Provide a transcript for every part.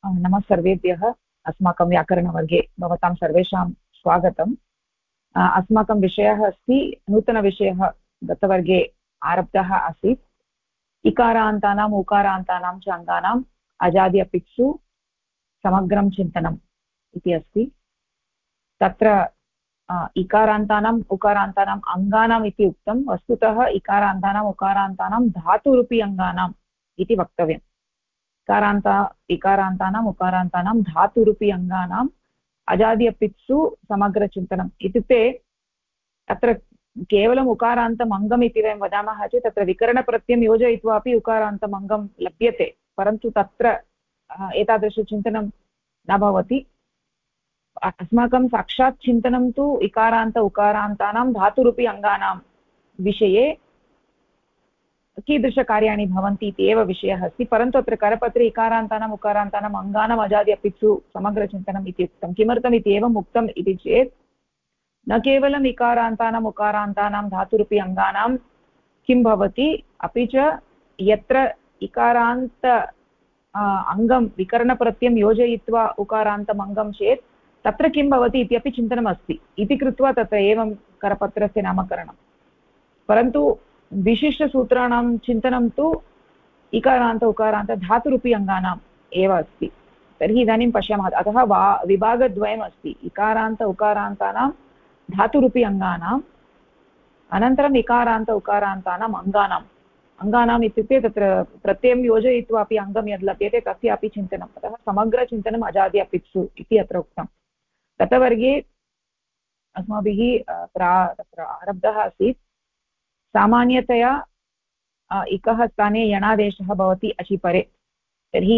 नमः सर्वेभ्यः। अस्माकं व्याकरणवर्गे भवतां सर्वेषां स्वागतम्। अस्माकं विषयः अस्ति, नूतनविषयः गतवर्गे आरब्धः आसीत्। इकारान्तानाम् उकारान्तानां च अङ्गानाम् अजादि अपित्सु समग्रं चिन्तनम् इति अस्ति। तत्र इकारान्तानाम् उकारान्तानाम् अङ्गानाम् इति उक्तं। वस्तुतः इकारान्तानाम् उकारान्तानां धातुरूपी अङ्गानाम् इति वक्तव्यम्। इकारान्तानाम् उकारान्तानां धातुरूपी अङ्गानाम् अजादि अपित्सु समग्रचिन्तनम् इत्युक्ते तत्र केवलम् उकारान्तम् अङ्गम् इति वयं वदामः चेत् तत्र विकरणप्रत्ययं योजयित्वा अपि उकारान्तम् अङ्गं लभ्यते, परन्तु तत्र एतादृशचिन्तनं न भवति। अस्माकं साक्षात् चिन्तनं तु इकारान्त उकारान्तानां धातुरूपी अङ्गानां विषये कीदृशकार्याणि भवन्ति इति एव विषयः अस्ति। परन्तु अत्र करपत्रे इकारान्तानाम् उकारान्तानाम् अङ्गानाम् अजादि अपित्सु समग्रचिन्तनम् इति उक्तं। किमर्थम् इति एवम् उक्तम् इति चेत् न केवलम् इकारान्तानाम् उकारान्तानां धातुरूपी अङ्गानां किं भवति, अपि च यत्र इकारान्त अङ्गं विकरणप्रत्ययं योजयित्वा उकारान्तम् अङ्गं चेत् तत्र किं भवति इत्यपि चिन्तनमस्ति इति कृत्वा तत्र एवं करपत्रस्य नामकरणं। परन्तु विशिष्टसूत्राणां चिन्तनं तु इकारान्त उकारान्त धातुरूपी अङ्गानाम् एव अस्ति। तर्हि इदानीं पश्यामः। अतः विभागद्वयम् अस्ति, इकारान्त उकारान्तानां धातुरूपी अङ्गानाम्, अनन्तरम् इकारान्त उकारान्तानाम् अङ्गानाम् इत्युक्ते तत्र प्रत्ययं योजयित्वा अपि अङ्गं यद् लभ्यते तस्यापि चिन्तनम्। अतः समग्रचिन्तनम् अजादि अपित्सु इति अत्र उक्तं। गतवर्गे अस्माभिः तत्र आरब्धः आसीत्। सामान्यतया इकः स्थाने यणादेशः भवति अचिपरे। तर्हि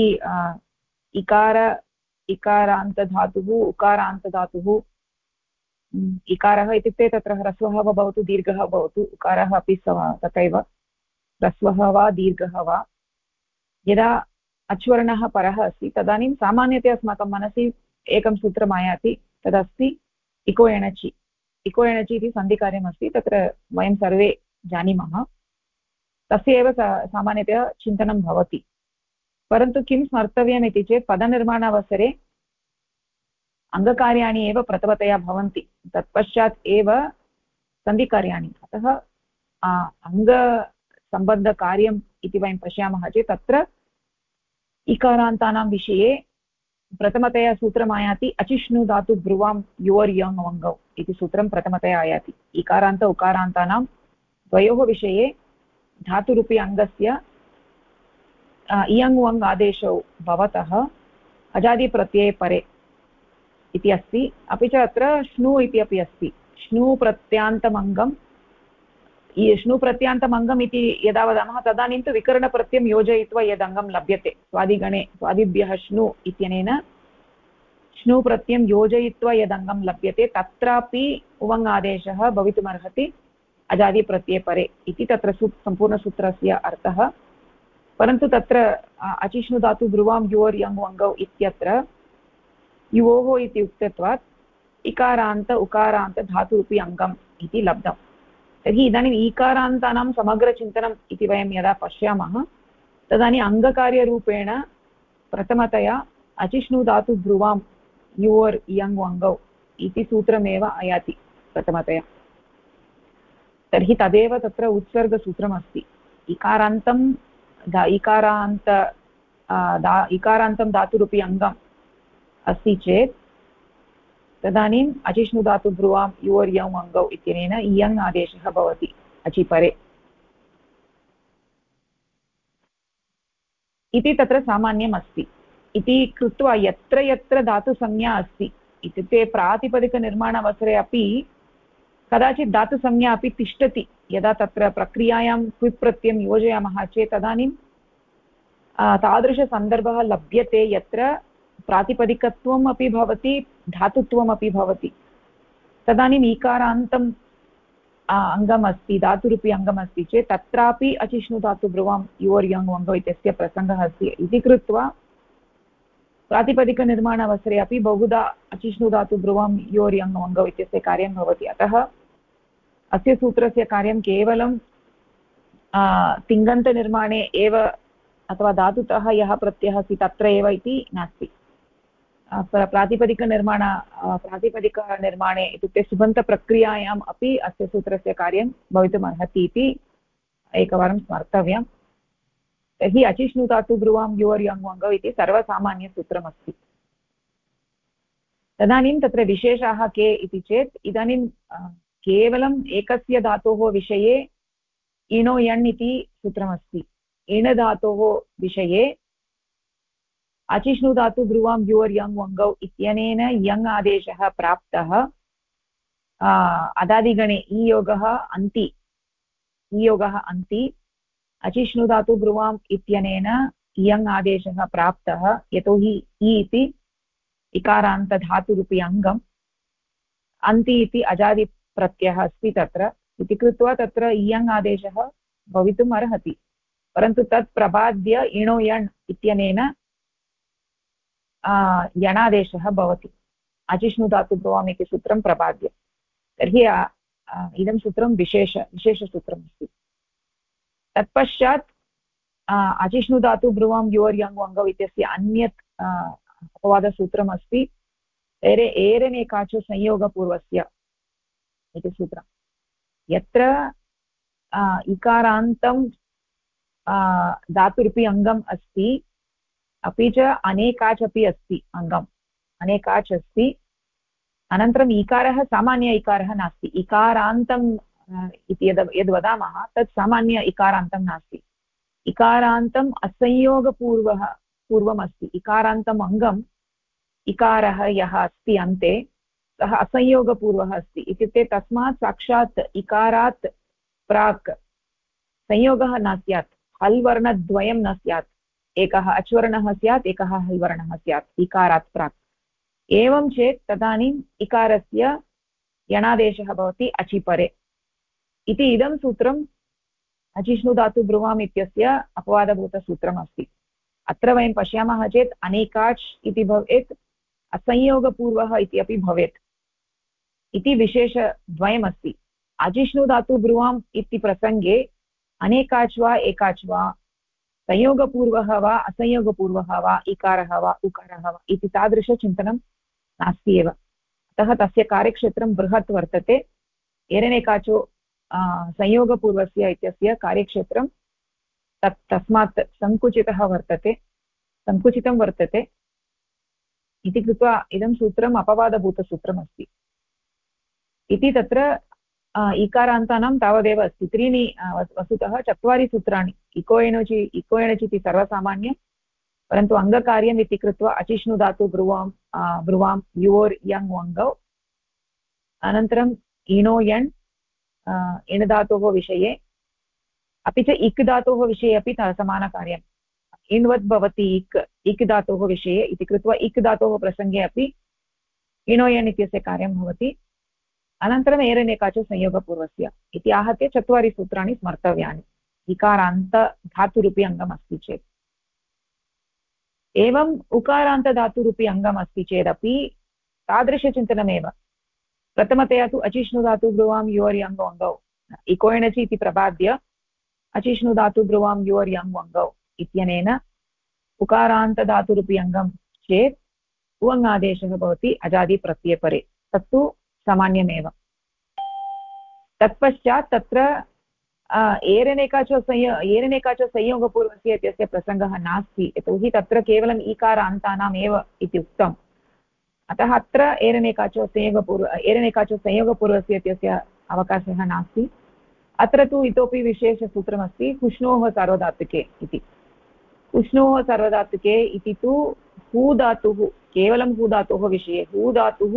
इकारान्तधातुः उकारान्तधातुः, इकारः इत्युक्ते तत्र ह्रस्वः वा भवतु दीर्घः भवतु, उकारः अपि तथैव ह्रस्वः वा दीर्घः वा, यदा अच्वर्णः परः अस्ति तदानीं सामान्यतया अस्माकं मनसि एकं सूत्रम् आयाति, तदस्ति इको एणचि। इको एणचि इति सन्धिकार्यमस्ति, तत्र वयं सर्वे जानीमः। तस्य एव सामान्यतया चिन्तनं भवति। परन्तु किं स्मर्तव्यम् इति चेत् पदनिर्माणावसरे अङ्गकार्याणि एव प्रथमतया भवन्ति, तत्पश्चात् एव सन्धिकार्याणि। अतः अङ्गसम्बद्धकार्यम् इति वयं पश्यामः चेत् तत्र इकारान्तानां विषये प्रथमतया सूत्रम् आयाति अचिष्णु धातु ब्रुवां युवर् यङ् वङ्गौ इति सूत्रं प्रथमतया आयाति। इकारान्त उकारान्तानां द्वयोः विषये धातुरूपी अङ्गस्य इयङ् वङ् आदेशौ भवतः अजादिप्रत्यये परे इति अस्ति। अपि च अत्र श्नु इति अपि अस्ति। श्नु प्रत्यान्तमङ्गम् इति यदा वदामः तदानीं तु विकरणप्रत्ययं योजयित्वा यदङ्गं लभ्यते, स्वादिगणे स्वादिभ्यः श्नु इत्यनेन श्नु प्रत्ययं योजयित्वा यदङ्गं लभ्यते तत्रापि उवङ् आदेशः भवितुमर्हति अजादिप्रत्यये परे इति तत्र सम्पूर्णसूत्रस्य अर्थः। परन्तु तत्र अचिष्णु धातु ब्रुवां युवर् यङ् वङ्गौ इत्यत्र युवोः इति उक्तत्वात् इकारान्त उकारान्त धातुरूपी अङ्गम् इति लब्धम्। तर्हि इदानीम् ईकारान्तानां समग्रचिन्तनम् इति वयं यदा पश्यामः तदानीम् अङ्गकार्यरूपेण प्रथमतया अचिष्णु धातु ब्रुवां युवर् यङ् वङ्गौ इति सूत्रमेव आयाति प्रथमतया। तर्हि तदेव तत्र उत्सर्गसूत्रमस्ति। इकारान्तं धातुरूपी अङ्गम् अस्ति चेत् तदानीम् अचिष्णु धातु ब्रुवां युवर् यङ् वङ्गौ इत्यनेन इयङ् आदेशः भवति अचिपरे इति तत्र सामान्यम् अस्ति। इति कृत्वा यत्र यत्र धातुसंज्ञा अस्ति, इत्युक्ते प्रातिपदिकनिर्माणावसरे अपि कदाचित् धातुसंज्ञा अपि तिष्ठति। यदा तत्र प्रक्रियायां क्विप् प्रत्ययं योजयामः चेत् तदानीं तादृशसन्दर्भः लभ्यते यत्र प्रातिपदिकत्वम् अपि भवति धातुत्वम् अपि भवति। तदानीम् ईकारान्तम् अङ्गमस्ति, धातुरूपी अङ्गमस्ति चेत् तत्रापि अचिष्णु धातु ब्रुवां युवर् यङ् वङ्गौ इत्यस्य प्रसङ्गः अस्ति। इति कृत्वा प्रातिपदिकनिर्माणावसरे अपि बहुधा अचिष्णु धातु ब्रुवां युवर् यङ् वङ्गौ इत्यस्य कार्यं भवति। अतः अस्य सूत्रस्य कार्यं केवलं तिङन्तनिर्माणे एव अथवा धातुतः यः प्रत्ययः अस्ति तत्र एव इति नास्ति। प्रातिपदिकनिर्माणे इत्युक्ते सुबन्तप्रक्रियायाम् अपि अस्य सूत्रस्य कार्यं भवितुम् अर्हति इति एकवारं स्मर्तव्यम्। तर्हि अचिष्णुधातु ब्रुवां युवर् यङ् वङ्गौ इति सर्वसामान्यसूत्रमस्ति। तदानीं तत्र विशेषाः के इति चेत् इदानीं केवलम् एकस्य धातोः विषये इणो यण् इति सूत्रमस्ति। इण धातोः विषये अचिष्णुधातु ब्रुवां युवर् यङ् वङ्गौ इत्यनेन यङ् आदेशः प्राप्तः। अदादिगणे ईयोगः अन्ति अचिष्णुधातु ब्रुवाम् इत्यनेन यङ् आदेशः प्राप्तः। यतोहि इ इति इकारान्तधातुरूपी अङ्गम्, अन्ति इति अजादिप्रत्ययः अस्ति तत्र इति कृत्वा तत्र इयङ् आदेशः भवितुम् अर्हति। परन्तु तत् प्रबाद्य इणो यण् इत्यनेन यणादेशः भवति। अचिष्णुधातु ब्रुवाम् इति सूत्रं प्रबाद्य। तर्हि इदं सूत्रं विशेषसूत्रमस्ति। तत्पश्चात् अचिष्णुधातु ब्रुवां युवर् यङ् वङ्गौ इत्यस्य अन्यत् अपवादसूत्रमस्ति एरनेकाचो संयोगपूर्वस्य इति सूत्रं। यत्र इकारान्तं धातुरूपी अङ्गम् अस्ति, अपि च अनेकाच् अपि अस्ति अङ्गम्, अनेकाच् अस्ति, अनन्तरम् इकारः सामान्य इकारः नास्ति। इकारान्तम् इति यद् वदामः तत् सामान्य इकारान्तं नास्ति। इकारान्तम् पूर्वम् अस्ति। इकारान्तम् अङ्गम् इकारः यः अस्ति अन्ते सः असंयोगपूर्वः अस्ति। इत्युक्ते तस्मात् साक्षात् इकारात् प्राक् संयोगः न स्यात्, हल् वर्णद्वयं न स्यात्। एकः अच्वर्णः स्यात्, एकः हल् वर्णः स्यात् इकारात् प्राक्। एवं चेत् तदानीम् इकारस्य यणादेशः भवति अचिपरे इति इदं सूत्रम् अचिष्णुधातु ब्रुवाम् इत्यस्य अपवादभूतसूत्रमस्ति। अत्र वयं पश्यामः चेत् अनेकाच् इति भवेत्, असंयोगपूर्वः इति अपि भवेत् इति विशेषद्वयमस्ति। अचिष्णुधातु ब्रुवाम् इति प्रसङ्गे अनेकाच् वा एकाच् वा, संयोगपूर्वः वा असंयोगपूर्वः वा, इकारः वा उकारः वा इति तादृशचिन्तनं नास्ति एव। अतः तस्य कार्यक्षेत्रं बृहत् वर्तते। एरनेकाचो संयोगपूर्वस्य इत्यस्य कार्यक्षेत्रं तस्मात् सङ्कुचितं वर्तते इति कृत्वा इदं सूत्रम् अपवादभूतसूत्रमस्ति इति। तत्र इकारान्तानां तावदेव अस्ति। त्रीणि वस्तुतः 4 सूत्राणि। इको एणचि इति सर्वसामान्यं, परन्तु अङ्गकार्यम् इति कृत्वा अचिष्णुधातु ब्रुवां युवर् यङ् वङ्गौ, अनन्तरम् इणो यण् इण् धातोः विषये, अपि च इक् धातोः विषये अपि समानकार्यम्। इण्वत् भवति इक् धातोः विषये इति कृत्वा इक् धातोः प्रसङ्गे अपि इणो यण् इत्यस्य कार्यं भवति। अनन्तरम् एरनेकाचो संयोगपूर्वस्य इति आहत्य 4 सूत्राणि स्मर्तव्यानि इकारान्तधातुरूपी अङ्गम् अस्ति चेत्। एवम् उकारान्तधातुरूपी अङ्गम् अस्ति चेदपि तादृशचिन्तनमेव। प्रथमतया तु अचिष्णुधातु ब्रुवां युवर् यङ् वङ्गौ, इको एणचि इति प्रबाद्य अचिष्णुधातु ब्रुवां युवर् यङ् वङ्गौ इत्यनेन उकारान्तधातुरूपी अङ्गं चेत् उवङ् भवति अजादिप्रत्ययपरे। तत्तु सामान्यमेव। तत्पश्चात् तत्र एरनेकाचो संयोगपूर्वस्य इत्यस्य प्रसङ्गः नास्ति, यतोहि तत्र केवलम् ईकारान्तानाम् एव इति उक्तम्। अतः अत्र एरनेकाचो संयोगपूर्वस्य इत्यस्य अवकाशः नास्ति। अत्र तु इतोपि विशेषसूत्रमस्ति हुष्णोः सार्वधातुके इति। हुष्णोः सार्वधातुके इति तु हू धातुः, केवलं हू धातोः विषये। हू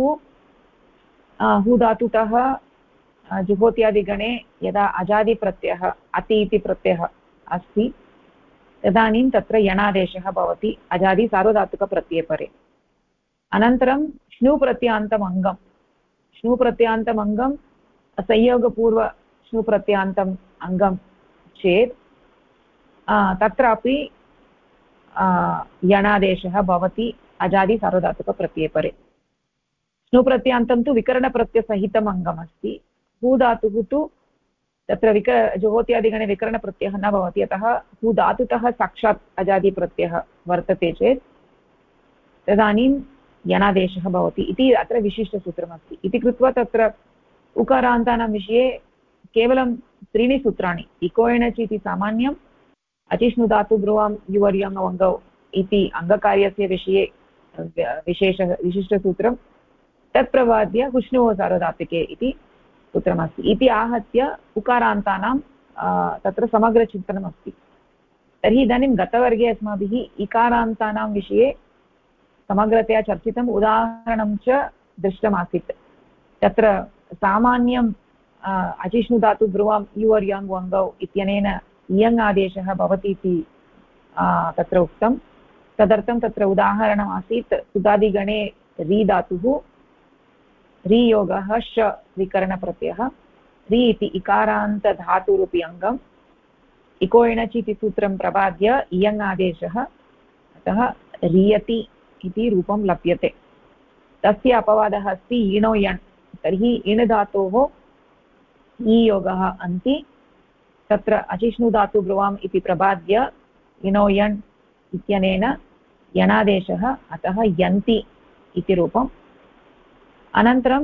धातुतः जुहोत्यादिगणे यदा अजादिप्रत्ययः अति इति प्रत्ययः अस्ति तदानीं तत्र यणादेशः भवति अजादि सार्वधातुकप्रत्ययपरे। अनन्तरं श्नुप्रत्ययान्तम् अङ्गम् संयोगपूर्व श्नुप्रत्ययान्तम् अङ्गं चेत् तत्रापि यणादेशः भवति अजादि सार्वधातुकप्रत्ययपरे। श्नुप्रत्ययान्तं तु विकरणप्रत्ययसहितम् अङ्गमस्ति। हू धातुः तु तत्र जुहोत्यादिगणे विकरणप्रत्ययः न भवति। अतः हू धातुतः साक्षात् अजादिप्रत्ययः वर्तते चेत् तदानीं यणादेशः भवति इति अत्र विशिष्टसूत्रमस्ति इति कृत्वा तत्र उकारान्तानां विषये केवलं त्रीणि सूत्राणि इको एणचि इति सामान्यम् अचिष्णुधातु ब्रुवां युवर्यङ् वङ्गौ इति अङ्गकार्यस्य विषये विशिष्टसूत्रं तत्प्रवाद्य हुष्णुः सार्वधातुके इति सूत्रमस्ति इति आहत्य उकारान्तानां तत्र समग्रचिन्तनमस्ति। तर्हि इदानीं गतवर्गे अस्माभिः इकारान्तानां विषये समग्रतया चर्चितम् उदाहरणं च दृष्टमासीत्। तत्र सामान्यं अचिष्णुधातु ब्रुवां युवर्यङ् वङ्गौ इत्यनेन इयङ् आदेशः भवति इति तत्र उक्तं। तदर्थं तत्र उदाहरणमासीत् सुदादिगणे री धातुः री योगः श विकरणप्रत्ययः री इति इकारान्तधातुरूपी अङ्गम् इको एणचि इति सूत्रं प्रपाद्य इयङ् आदेशः अतः रियति इति रूपं लभ्यते। तस्य अपवादः अस्ति इणो यण्। तर्हि इण् धातोः ई योगः अन्ति तत्र अचिष्णुधातु ब्रुवाम् इति प्रपाद्य इणो यण् इत्यनेन यणादेशः अतः यन्ति इति रूपम्। अनन्तरं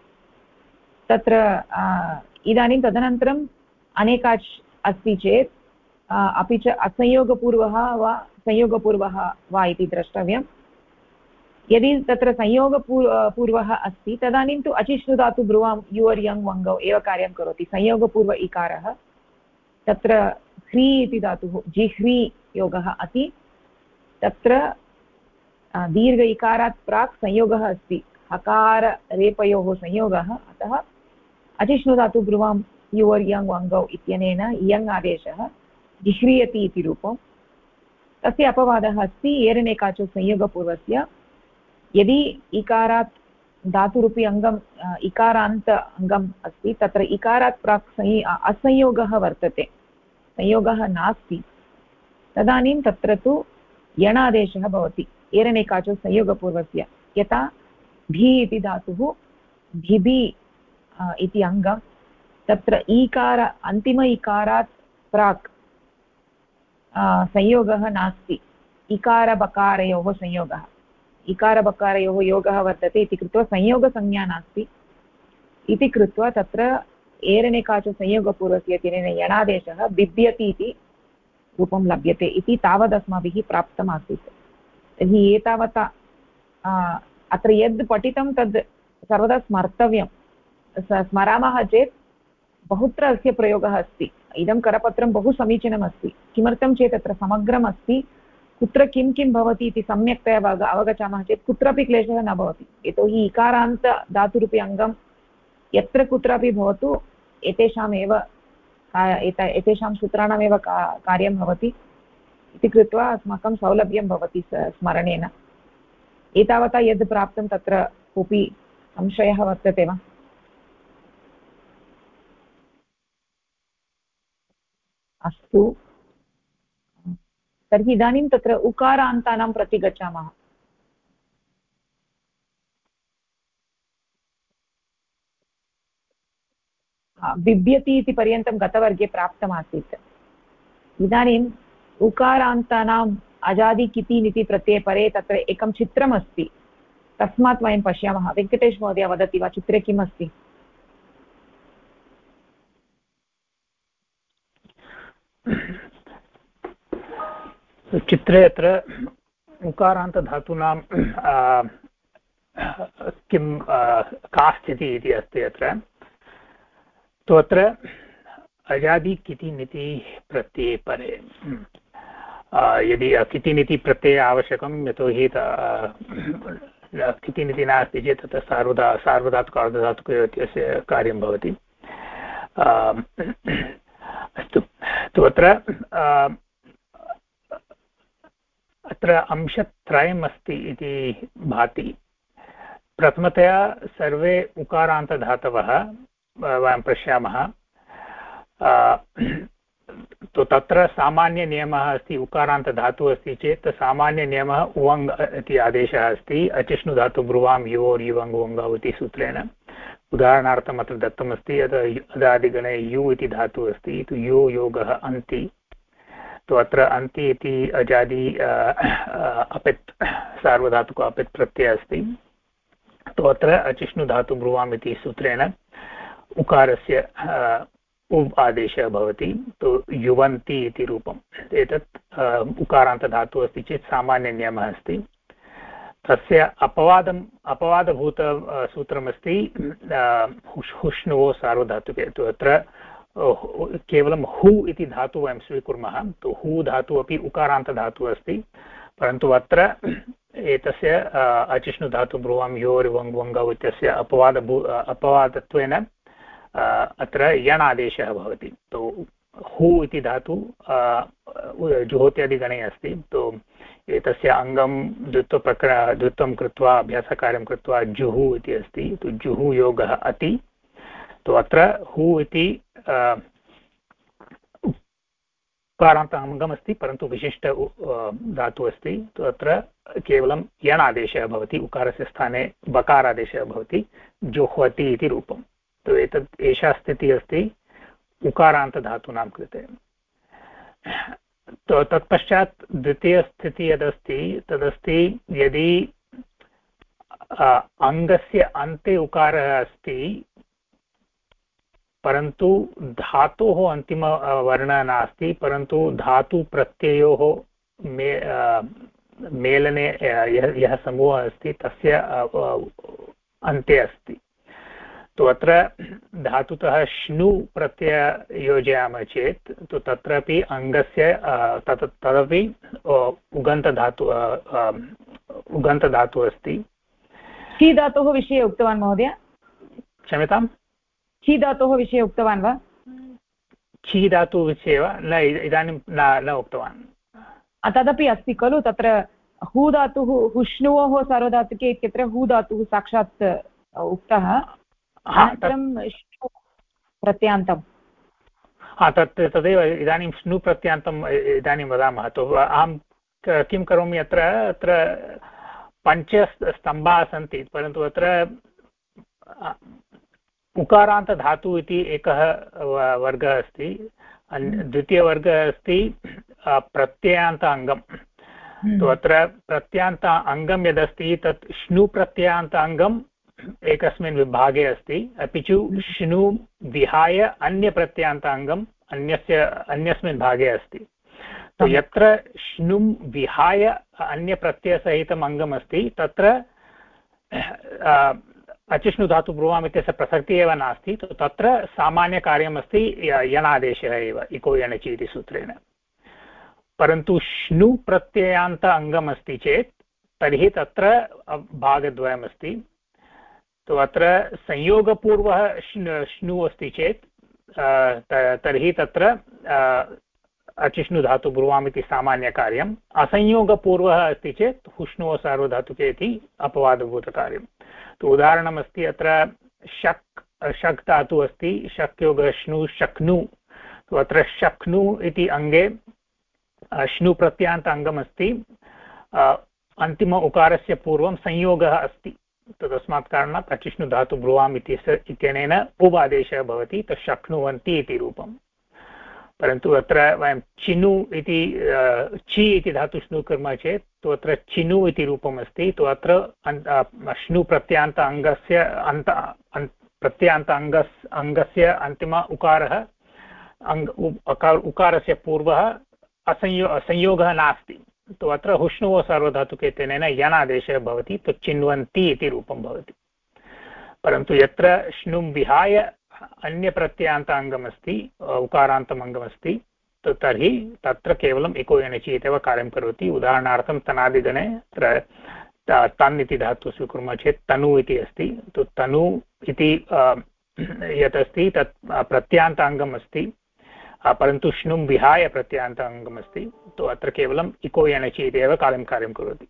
तत्र इदानीं तदनन्तरम् अनेकाच् अस्ति चेत् अपि च असंयोगपूर्वः वा संयोगपूर्वः वा इति द्रष्टव्यं। यदि तत्र संयोगपूर्वः अस्ति तदानीं तु अचिष्णुधातु ब्रुवां युवर्यङ् वङ्गौ एव कार्यं करोति। संयोगपूर्व इकारः तत्र ह्री इति धातुः जिह्री योगः अति तत्र दीर्घ इकारात् प्राक् संयोगः अस्ति हकार रेपयोः संयोगः अतः अचिष्णुधातु ब्रुवां युवर्यङ् वङ्गौ इत्यनेन इयङ् आदेशः जिह्रीयति इति रूपम्। तस्य अपवादः अस्ति एरनेकाचो संयोगपूर्वस्य। यदि इकारात् धातुरूपी अङ्गम् इकारान्त अङ्गम् अस्ति तत्र इकारात् प्राक् असंयोगः वर्तते संयोगः नास्ति तदानीं तत्र तु यणादेशः भवति एरनेकाचो संयोगपूर्वस्य। यथा भी इति धातुः भिभि इति अङ्गं तत्र ईकार अन्तिम इकारात् प्राक् संयोगः नास्ति इकारबकारयोः संयोगः इकारबकारयोः योगः वर्तते इति कृत्वा संयोगसंज्ञा नास्ति इति कृत्वा तत्र एरनेकाचो संयोगपूर्वस्य इत्यनेन यणादेशः बिभ्यति इति रूपं लभ्यते इति तावदस्माभिः प्राप्तमासीत्। तर्हि एतावता अत्र यद् पठितं तद् सर्वदा स्मर्तव्यं। स्मरामः चेत् बहुत्र अस्य प्रयोगः अस्ति। इदं करपत्रं बहु समीचीनमस्ति। किमर्थं चेत् अत्र समग्रम् अस्ति कुत्र किं किं भवति इति सम्यक्तया अवगच्छामः चेत् कुत्रापि क्लेशः न भवति। यतोहि इकारान्त धातुरूपी अङ्गं यत्र कुत्रापि भवतु एतेषामेव एतेषां सूत्राणामेव कार्यं भवति इति कृत्वा अस्माकं सौलभ्यं भवति स्मरणेन। एतावता यद् प्राप्तं तत्र कोऽपि संशयः वर्तते वा? अस्तु तर्हि इदानीं तत्र उकारान्तानां प्रति गच्छामः। बिभ्यति इति पर्यन्तं गतवर्गे प्राप्तमासीत्। इदानीम् उकारान्तानाम् अजादि किति निति प्रत्यये परे तत्र एकं चित्रमस्ति तस्मात् वयं पश्यामः। वेङ्कटेश महोदय वदति वा चित्रे किम् अस्ति? चित्रे अत्र उकारान्तधातूनां किं का स्थितिः इति अस्ति अत्र। तु अत्र अजादि किति निति प्रत्यये परे यदि किति निति प्रत्यय आवश्यकं यतोहि किति निति नास्ति चेत् तत्र सार्वधातुक अर्धधातुकस्य कार्यं भवति। अस्तु तु अत्र अंशत्रयम् अस्ति इति भाति। प्रथमतया सर्वे उकारान्तधातवः वयं पश्यामः। तो तत्र सामान्यनियमः अस्ति उकारान्तधातुः अस्ति चेत् सामान्यनियमः उवङ् इति आदेशः अस्ति अचिष्णुधातु ब्रुवां योर् युवङ् वङ्गौ इति सूत्रेण। उदाहरणार्थम् अत्र दत्तमस्ति अदादिगणे यु इति धातुः अस्ति तु यो योगः अन्ति तो अत्र अन्ति इति अजादि अपित् सार्वधातुक अपित् प्रत्ययः अस्ति। तो अत्र अचिष्णुधातु ब्रुवाम् इति सूत्रेण उकारस्य उव् आदेशः भवति। तो युवन्ति इति रूपम्। एतत् उकारान्तधातुः अस्ति चेत् सामान्यनियमः अस्ति। तस्य अपवादभूत सूत्रमस्ति हुष्णुवो सार्वधातुके। तु अत्र केवलं हु इति धातु वयं स्वीकुर्मः। तो हु धातुः अपि उकारान्तधातुः अस्ति, परन्तु अत्र एतस्य अचिष्णुधातु ब्रुवां योर्वङ् इत्यस्य अपवादत्वेन अत्र यण् आदेशः भवति। तो हु इति धातु जुहोत्यादिगणे अस्ति। तो एतस्य अङ्गं द्वित्वं कृत्वा अभ्यासकार्यं कृत्वा जुहु इति अस्ति। तो जुहु योगः अति। तो अत्र हु इति उकारान्त अङ्गमस्ति, परन्तु विशिष्ट धातुः अस्ति। तो अत्र केवलं यण् आदेशः भवति, उकारस्य स्थाने बकारादेशः भवति, जुह्वति इति रूपम्। तो एषा स्थितिः अस्ति उकारान्तधातूनां कृते। तो तत्पश्चात् द्वितीयस्थितिः यदस्ति तदस्ति यदि अङ्गस्य अन्ते उकारः अस्ति परन्तु धातोः अन्तिमवर्णः नास्ति, परन्तु धातुप्रत्ययोः मेलने यः समूहः अस्ति तस्य अन्ते अस्ति। तो अत्र धातुतः श्नु प्रत्यय योजयामः चेत् तो तत्रापि अङ्गस्य तदपि उगन्तधातुः अस्ति। छि धातोः विषये उक्तवान् महोदय? क्षम्यताम्, छि धातोः विषये उक्तवान् वा? छि धातुः विषये वा? न, इदानीं न उक्तवान्। तदपि अस्ति खलु तत्र हु धातुः हुष्णुवोः सार्वधातुके इत्यत्र हु धातुः साक्षात् उक्तः। अनन्तरं श्नु प्रत्यान्तं। तदेव इदानीं श्नु प्रत्यान्तम् इदानीं वदामः। तो अहं किं करोमि, अत्र पञ्चस्तम्भाः सन्ति, परन्तु अत्र उकारान्तधातुः इति एकः वर्गः अस्ति। द्वितीयवर्गः अस्ति प्रत्ययान्त अङ्गम्। तो अत्र प्रत्ययान्त अङ्गं यदस्ति तत् श्नु प्रत्ययान्त अङ्गम् एकस्मिन् विभागे अस्ति, अपि च श्नु विहाय अन्यप्रत्ययान्त अङ्गम् अन्यस्मिन् भागे अस्ति। तो यत्र श्नु विहाय अन्यप्रत्ययसहितम् अङ्गम् अस्ति तत्र अचिष्णुधातु ब्रुवाम् इत्यस्य प्रसक्तिः एव नास्ति। तो तत्र सामान्यकार्यमस्ति यणादेशः एव इको यणचि इति सूत्रेण। परन्तु श्नु प्रत्ययान्त अङ्गम् अस्ति चेत् तर्हि तत्र भागद्वयमस्ति। तो अत्र संयोगपूर्वः श्नु अस्ति चेत् तर्हि तत्र अचिष्णुधातु ब्रुवाम् इति सामान्यकार्यम्, असंयोगपूर्वः अस्ति चेत् हुष्णुः सार्वधातुके इति अपवादभूतकार्यम्। तो उदाहरणमस्ति अत्र शक् धातुः अस्ति, शक् योगः श्नु शक्नु। तो अत्र शक्नु इति अङ्गे श्नु प्रत्यान्त अङ्गमस्ति, अन्तिम उकारस्य पूर्वं संयोगः अस्ति। तस्मात् कारणात् अचिष्णुधातु ब्रुवाम् इत्यनेन उपादेशः भवति, तत् शक्नुवन्ति इति रूपम्। परन्तु अत्र वयं चिनु इति चि इति धातु श्नु कुर्मः चेत् तो अत्र चिनु इति रूपम् अस्ति। तो अत्र श्नु प्रत्यान्त अङ्गस्य अन्तिम उकारः उकारस्य पूर्वः संयोगः नास्ति। तो अत्र हुष्णुवो सार्वधातुके तेन यणादेशः भवति, तो चिन्वन्ति इति रूपं भवति। परन्तु यत्र श्नुं विहाय अन्यप्रत्ययान्त अङ्गमस्ति, उकारान्तम् अङ्गमस्ति, तो तर्हि तत्र केवलम् इको यणचि इत्येव कार्यं करोति। उदाहरणार्थं तनादिगणे तन् इति धातुः स्वीकुर्मः चेत् तनु इति अस्ति। तो तनु इति यत् अस्ति तत् प्रत्ययान्त अङ्गम् अस्ति, परन्तु श्नुं विहाय प्रत्ययान्त अङ्गमस्ति। तो अत्र केवलम् इको यणचि इत्येव कार्यं करोति।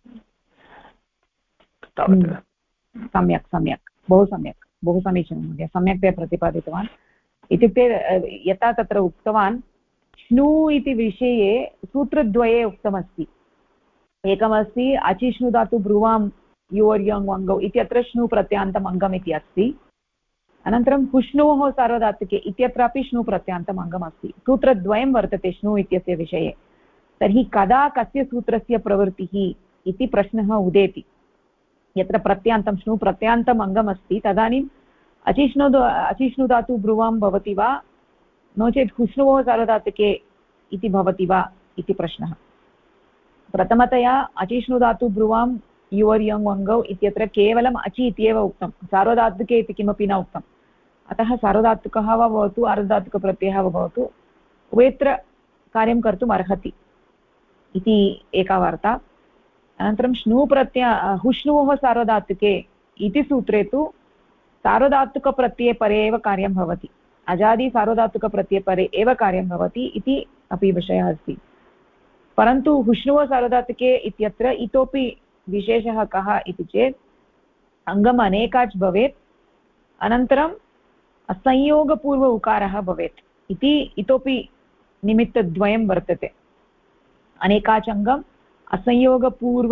तावत्। सम्यक्, बहु सम्यक्, बहु समीचीनं महोदय, सम्यक्तया प्रतिपादितवान्। इत्युक्ते यथा तत्र उक्तवान् श्नु इति विषये सूत्रद्वये उक्तमस्ति। एकमस्ति अचिष्णु धातु ब्रुवां योर्यङ् वङ्गौ इत्यत्र श्नु प्रत्यान्तम् अङ्गम् इति अस्ति। अनन्तरं हुष्णोः सार्वधातुके इत्यत्रापि श्नु प्रत्यान्तम् अङ्गम् अस्ति। सूत्रद्वयं वर्तते श्नु इत्यस्य विषये। तर्हि कदा कस्य सूत्रस्य प्रवृत्तिः इति प्रश्नः उदेति। यत्र प्रत्यान्तं श्नु प्रत्यान्तम् अङ्गमस्ति तदानीम् अचिष्णुधातु ब्रुवां भवति वा नो चेत् हुष्णुवोः सार्वधातुके इति भवति वा इति प्रश्नः। प्रथमतया अचिष्णुधातु ब्रुवां युवर् यङ् वङ्गौ इत्यत्र केवलम् अचि इत्येव उक्तं, सार्वधातुके इति किमपि न उक्तम्। अतः सार्वधातुकः वा भवतु आर्धधातुकप्रत्ययः वा भवतु उभयत्र कार्यं कर्तुम् अर्हति इति एका वार्ता। अनन्तरं हुष्णुवोः सार्वधातुके इति सूत्रे तु सार्वधातुकप्रत्यये परे एव कार्यं भवति, अजादि सार्वधातुकप्रत्यये परे एव कार्यं भवति इति अपि विषयः अस्ति। परन्तु हुष्णुवोः सार्वधातुके इत्यत्र इतोपि विशेषः कः इति चेत् अङ्गम् अनेकाच् भवेत्, अनन्तरं संयोगपूर्व उकारः भवेत् इति इतोपि निमित्तद्वयं वर्तते। अनेकाच् अङ्गम् असंयोगपूर्व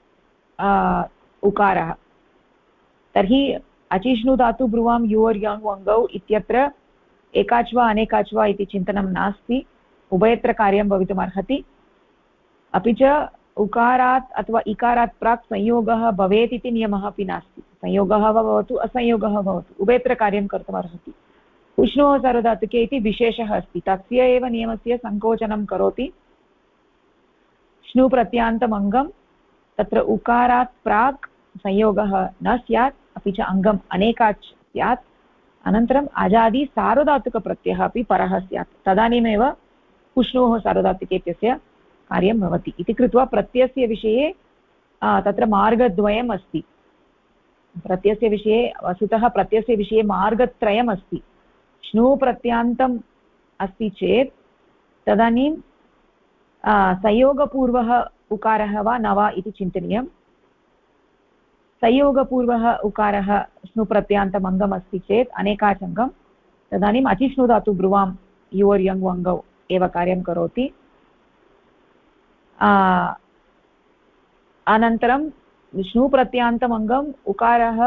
उकारः। तर्हि अचिष्णुधातु ब्रुवां युवर् यङ् वङ्गौ इत्यत्र एकाच् वा अनेकाच् वा इति चिन्तनं नास्ति, उभयत्र कार्यं भवितुम् अर्हति। अपि च उकारात् अथवा इकारात् प्राक् संयोगः भवेत् इति नियमः अपि नास्ति, संयोगः वा भवतु असंयोगः भवतु उभयत्र कार्यं कर्तुम् अर्हति। हुष्णुवोः सार्वधातुके इति विशेषः अस्ति, तस्य एव नियमस्य सङ्कोचनं करोति। श्नु प्रत्यान्तम् अङ्गं तत्र उकारात् प्राक् संयोगः न स्यात्, अपि च अङ्गम् अनेकाच् स्यात्, अनन्तरम् अजादि सार्वधातुकप्रत्ययः अपि परः स्यात्, तदानीमेव हुष्णोः सार्वधातुके इत्यस्य कार्यं भवति इति कृत्वा प्रत्ययस्य विषये तत्र मार्गद्वयम् अस्ति। प्रत्ययस्य विषये वस्तुतः प्रत्ययस्य विषये मार्गत्रयम् अस्ति। श्नु प्रत्यान्तम् अस्ति चेत् तदानीं संयोगपूर्वः उकारः वा न वा इति चिन्तनीयम्। संयोगपूर्वः उकारः श्नु प्रत्यान्तम् अङ्गम् अस्ति चेत् अनेकाचङ्गं, तदानीम् अचिष्णुधातु ब्रुवां युवर् यङ् वङ्गौ एव कार्यं करोति। अनन्तरं श्नु प्रत्यान्तम् अङ्गम् उकारः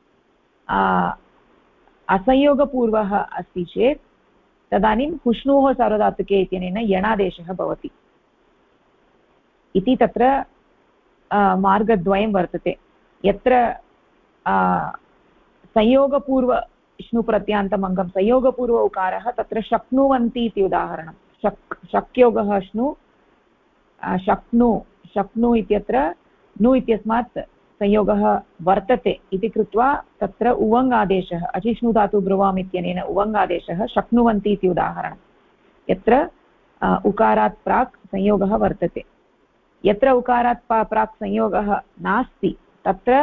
असंयोगपूर्वः अस्ति चेत् तदानीं हुष्णोः सार्वधातुके इत्यनेन यणादेशः भवति इति तत्र मार्गद्वयं वर्तते। यत्र संयोगपूर्व श्नु प्रत्यान्तम् अङ्गं संयोगपूर्व उकारः तत्र शक्नुवन्ति इति उदाहरणं। शक्योगः श्नु शक्नु इत्यत्र नु इत्यस्मात् संयोगः वर्तते इति कृत्वा तत्र उवङ् आदेशः अचिष्णुधातु ब्रुवाम् इत्यनेन उवङ् आदेशः शक्नुवन्ति इति उदाहरणं, यत्र उकारात् प्राक् संयोगः वर्तते। यत्र उकारात् प्राक् संयोगः नास्ति तत्र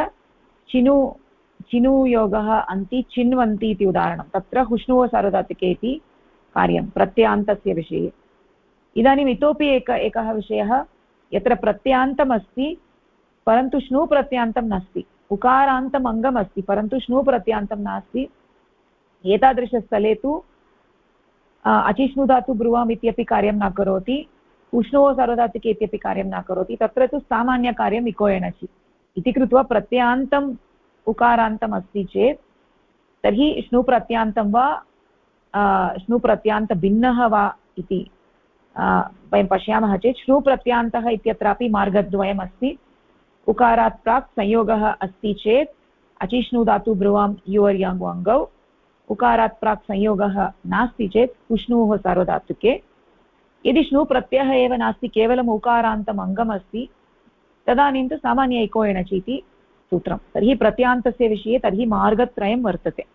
चिनुयोगः अन्ति चिन्वन्ति इति उदाहरणं, तत्र हुष्णुवोः सार्वधातुके इति कार्यं प्रत्ययान्तस्य विषये। इदानीम् इतोपि एकः विषयः, यत्र प्रत्ययान्तम् अस्ति परन्तु श्नु प्रत्ययान्तं नास्ति, उकारान्तम् अङ्गम् अस्ति परन्तु श्नु प्रत्ययान्तं नास्ति, एतादृशस्थले तु अचिष्णुधातु ब्रुवाम् इत्यपि कार्यं न करोति, हुष्णुवोः सार्वधातुके इत्यपि कार्यं न करोति, तत्र तु सामान्यकार्यम् इको एणचि इति कृत्वा प्रत्ययान्तम् उकारान्तम् अस्ति चेत् तर्हि श्नु प्रत्ययान्तं वा श्नु प्रत्ययान्तभिन्नः वा इति वयं पश्यामः चेत् श्नु प्रत्ययान्तः इत्यत्रापि मार्गद्वयम् अस्ति। उकारात् प्राक् संयोगः अस्ति चेत् अचिष्णुधातु ब्रुवां युवर् यङ् वङ्गौ, उकारात् प्राक् संयोगः नास्ति चेत् हुष्णुवोः सार्वधातुके। यदि श्नु प्रत्ययः एव नास्ति केवलम् उकारान्तम् अङ्गम् अस्ति तदानीं तु सामान्य इको एणचि इति सूत्रं। तर्हि प्रत्ययान्तस्य विषये तर्हि मार्गत्रयं वर्तते।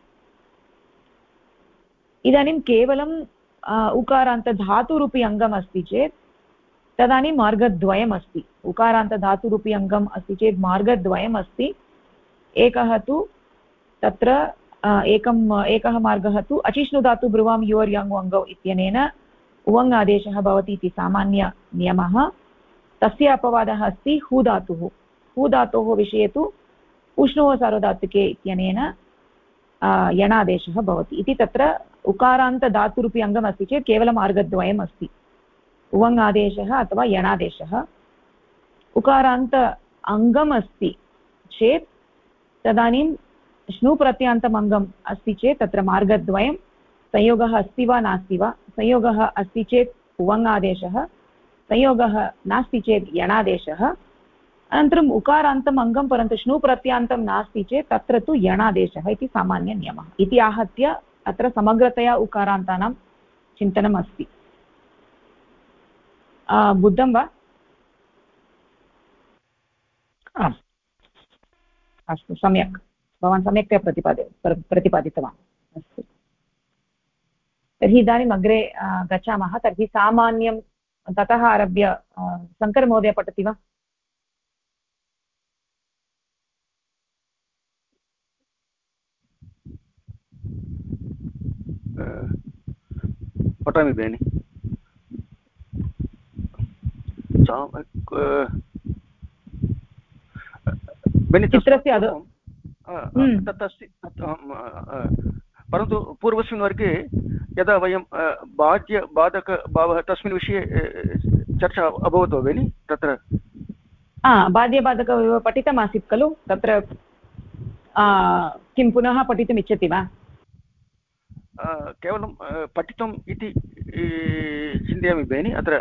इदानीं केवलं उकारान्तधातुरूपी अङ्गम् अस्ति चेत् तदानीं मार्गद्वयम् अस्ति। उकारान्तधातुरूपी अङ्गम् अस्ति चेत् मार्गद्वयम् अस्ति। एकः तु तत्र एकः मार्गः तु अचिष्णुधातु ब्रुवां युवर् यङ् वङ्गौ इत्यनेन उवङ् आदेशः भवति इति सामान्य नियमः। तस्य अपवादः अस्ति हू धातुः। हू धातोः विषये तु उष्णुवोः सार्वधातुके इत्यनेन यणादेशः भवति इति तत्र उकारान्तधातुरूपी अङ्गम् अस्ति चेत् केवलं मार्गद्वयम् अस्ति, उवङ् आदेशः अथवा यणादेशः। उकारान्त अङ्गम् अस्ति चेत् तदानीं श्नु प्रत्ययान्तम् अङ्गम् अस्ति चेत् तत्र मार्गद्वयं, संयोगः अस्ति वा नास्ति वा। संयोगः अस्ति चेत् उवङ् आदेशः, संयोगः नास्ति चेत् यणादेशः, अनन्तरम् उकारान्तम् अङ्गं परन्तु श्नु प्रत्यान्तं नास्ति चेत् तत्र तु यणादेशः इति सामान्यनियमः इति आहत्य अत्र समग्रतया उकारान्तानां चिन्तनम् अस्ति। बुद्धं वा? आम्, अस्तु, सम्यक्, भवान् सम्यक्तया प्रतिपादितवान्। अस्तु, तर्हि इदानीम् अग्रे गच्छामः। तर्हि सामान्यं ततः आरभ्य शङ्करमहोदय पठति वा? पठामि भगिनि। चित्रस्य तत् अस्ति, परन्तु पूर्वस्मिन् वर्गे यदा वयं बाध्यबाधकभावः तस्मिन् विषये चर्चा अभवत् वा भगिनि? तत्र बाध्यबाधकः पठितमासीत् खलु, तत्र किं पुनः पठितुम् इच्छति वा? केवलं पठितुम् इति चिन्तयामि भगिनि। अत्र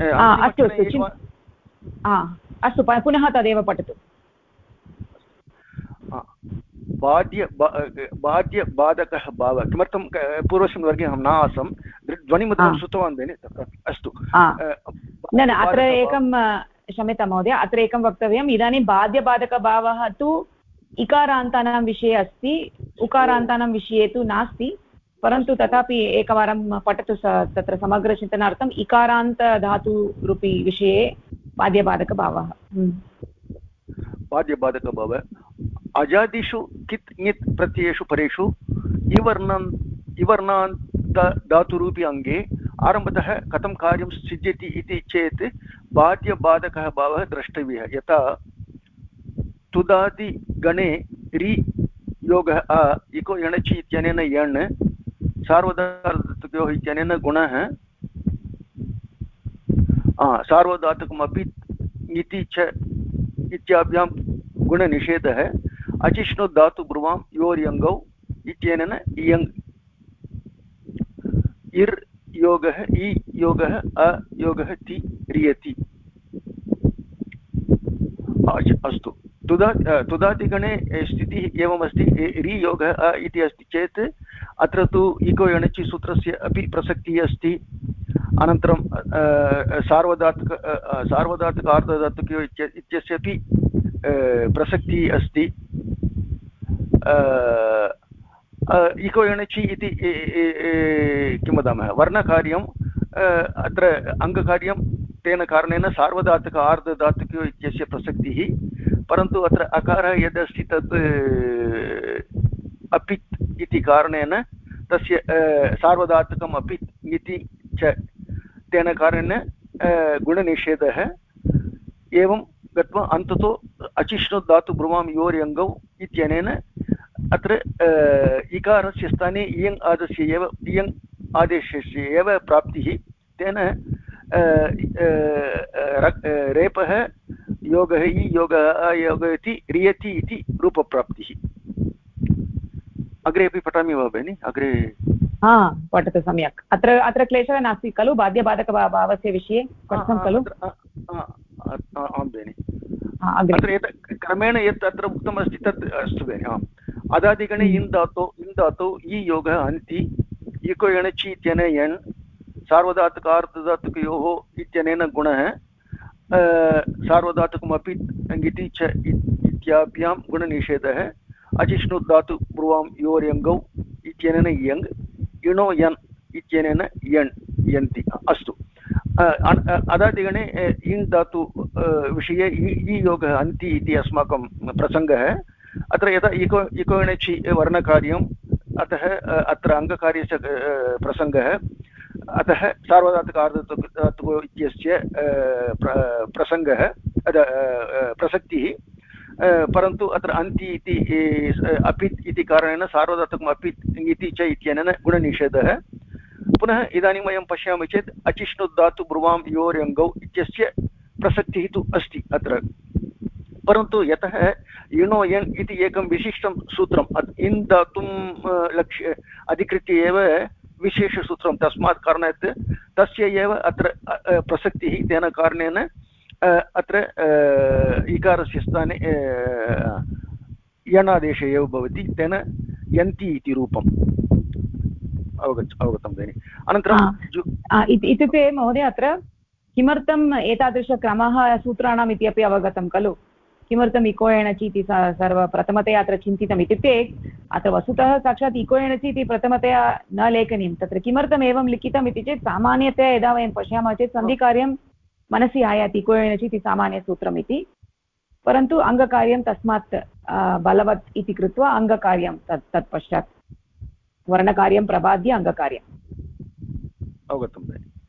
अस्तु, पुनः तदेव पठतु। बाध्यबाधकः भावः किमर्थं पूर्वस्मिन् वर्गे अहं न आसं, ध्वनिमुद्रणं श्रुतवान् भगिनि। अस्तु, न अत्र एकं क्षम्यतां महोदय, अत्र एकं वक्तव्यम्। इदानीं बाध्यबाधकभावः तु इकारान्तानां विषये अस्ति, उकारान्तानां विषये तु नास्ति, परन्तु तथापि एकवारं पठतु तत्र समग्रचिन्तनार्थम् इकारान्तधातुरूपी विषये बाध्यबाधकभावः। बाध्यबाधकभावः अजादिषु कित् ङित् प्रत्ययेषु परेषु इवर्णान्त धातुरूपी अङ्गे आरम्भतः कथं कार्यं सिद्ध्यति इति चेत् बाध्यबाधकः भावः द्रष्टव्यः। यथा तुदादिगणे रि योगः अ इको यणचि इत्यनेन यण् सार्वधातुकयोः इत्यनेन गुणः सार्वधातुकमपि इति च इत्याभ्यां गुणनिषेधः अचिष्णु धातु ब्रुवां योर्यङ्गौ इत्यनेन इयङ् इर् योगः इ योगः अ योगः ति रियति। अस्तु, तुदादिगणे स्थितिः एवमस्ति। रि योगः अ इति अस्ति चेत् अत्र तु इको यणचि सूत्रस्य अपि प्रसक्तिः अस्ति। अनन्तरं सार्वधातुक आर्धधातुकयो इत्यस्यापि प्रसक्तिः अस्ति। इको यणचि इति किं वदामः, वर्णकार्यम् अत्र अङ्गकार्यं तेन कारणेन सार्वधातुक आर्धधातुकयो इत्यस्य प्रसक्तिः, परन्तु अत्र अकारः यदस्ति तत् अपित् इति कारणेन तस्य सार्वधातुकम् अपित् इति च तेन कारणेन गुणनिषेधः। एवं गत्वा अन्ततो अचिष्णु धातु ब्रुवां योर्यङ्गौ इत्यनेन अत्र इकारस्य स्थाने इयङ् आदेशस्य एव प्राप्तिः। तेन रेपः योगः इ योगः अयोगः इति रियति इति रूपप्राप्तिः। अग्रे अपि पठामि वा भगिनि? अग्रे पठतु, सम्यक्। अत्र क्लेशः नास्ति खलु बाध्यबाधकभावस्य विषये पठितं खलु? आं भगिनि। अत्र क्रमेण यत् अत्र उक्तमस्ति तत् अस्तु भगिनि। आम्, अदादिगणे इन् धातौ इ योगः अन्ति इको यणचि इत्यनेन यण् सार्वधातुक आर्धधातुकयोः इत्यनेन गुणः सार्वधातुकमपि इति च इत्याभ्यां गुणनिषेधः अचिष्णु धातु ब्रुवां योर्यङ्गौ इत्यनेन इयङ् इणो यन् इत्यनेन यण् यन्ति। अस्तु, अदादिगणे इन् धातु विषये इ योगः अन्ति इति अस्माकं प्रसङ्गः। अत्र यदा इको यणचि वर्णकार्यम्, अतः अत्र अङ्गकार्यस्य प्रसङ्गः, अतः सार्वधातुक आर्धधातुक इत्यस्य प्रसङ्गः प्रसक्तिः। परन्तु अत्र अन्ति इति अपित् इति कारणेन सार्वधातुकम् अपित् इति च इत्यनेन गुणनिषेधः। पुनः इदानीं वयं पश्यामः चेत् अचिष्णु धातु ब्रुवां योर्यङ्गौ इत्यस्य प्रसक्तिः तु अस्ति अत्र, परन्तु यतः इणो यन् इति एकं विशिष्टं सूत्रम् इन् धातुं अधिकृत्य एव विशेषसूत्रं तस्मात् कारणात् तस्य एव अत्र प्रसक्तिः तेन कारणेन अत्र इकारस्य स्थाने यणादेशे एव भवति तेन यन्ति इति रूपम् अवगतं भगिनि अनन्तरं इत्युक्ते महोदय अत्र किमर्थम् एतादृशक्रमः सूत्राणाम् इति अपि अवगतं खलु किमर्थम् इको एणचि इति सर्वप्रथमतया अत्र चिन्तितम् इत्युक्ते अत्र वस्तुतः साक्षात् इको एणचि इति प्रथमतया न लेखनीयं तत्र किमर्थम् एवं लिखितम् इति चेत् सामान्यतया यदा वयं पश्यामः चेत् सन्धिकार्यं मनसि आयाति इको एणचि इति सामान्यसूत्रम् इति परन्तु अङ्गकार्यं तस्मात् बलवत् इति कृत्वा अङ्गकार्यं तत् पश्चात् वर्णकार्यं प्रबाद्य अङ्गकार्यम् अवगतं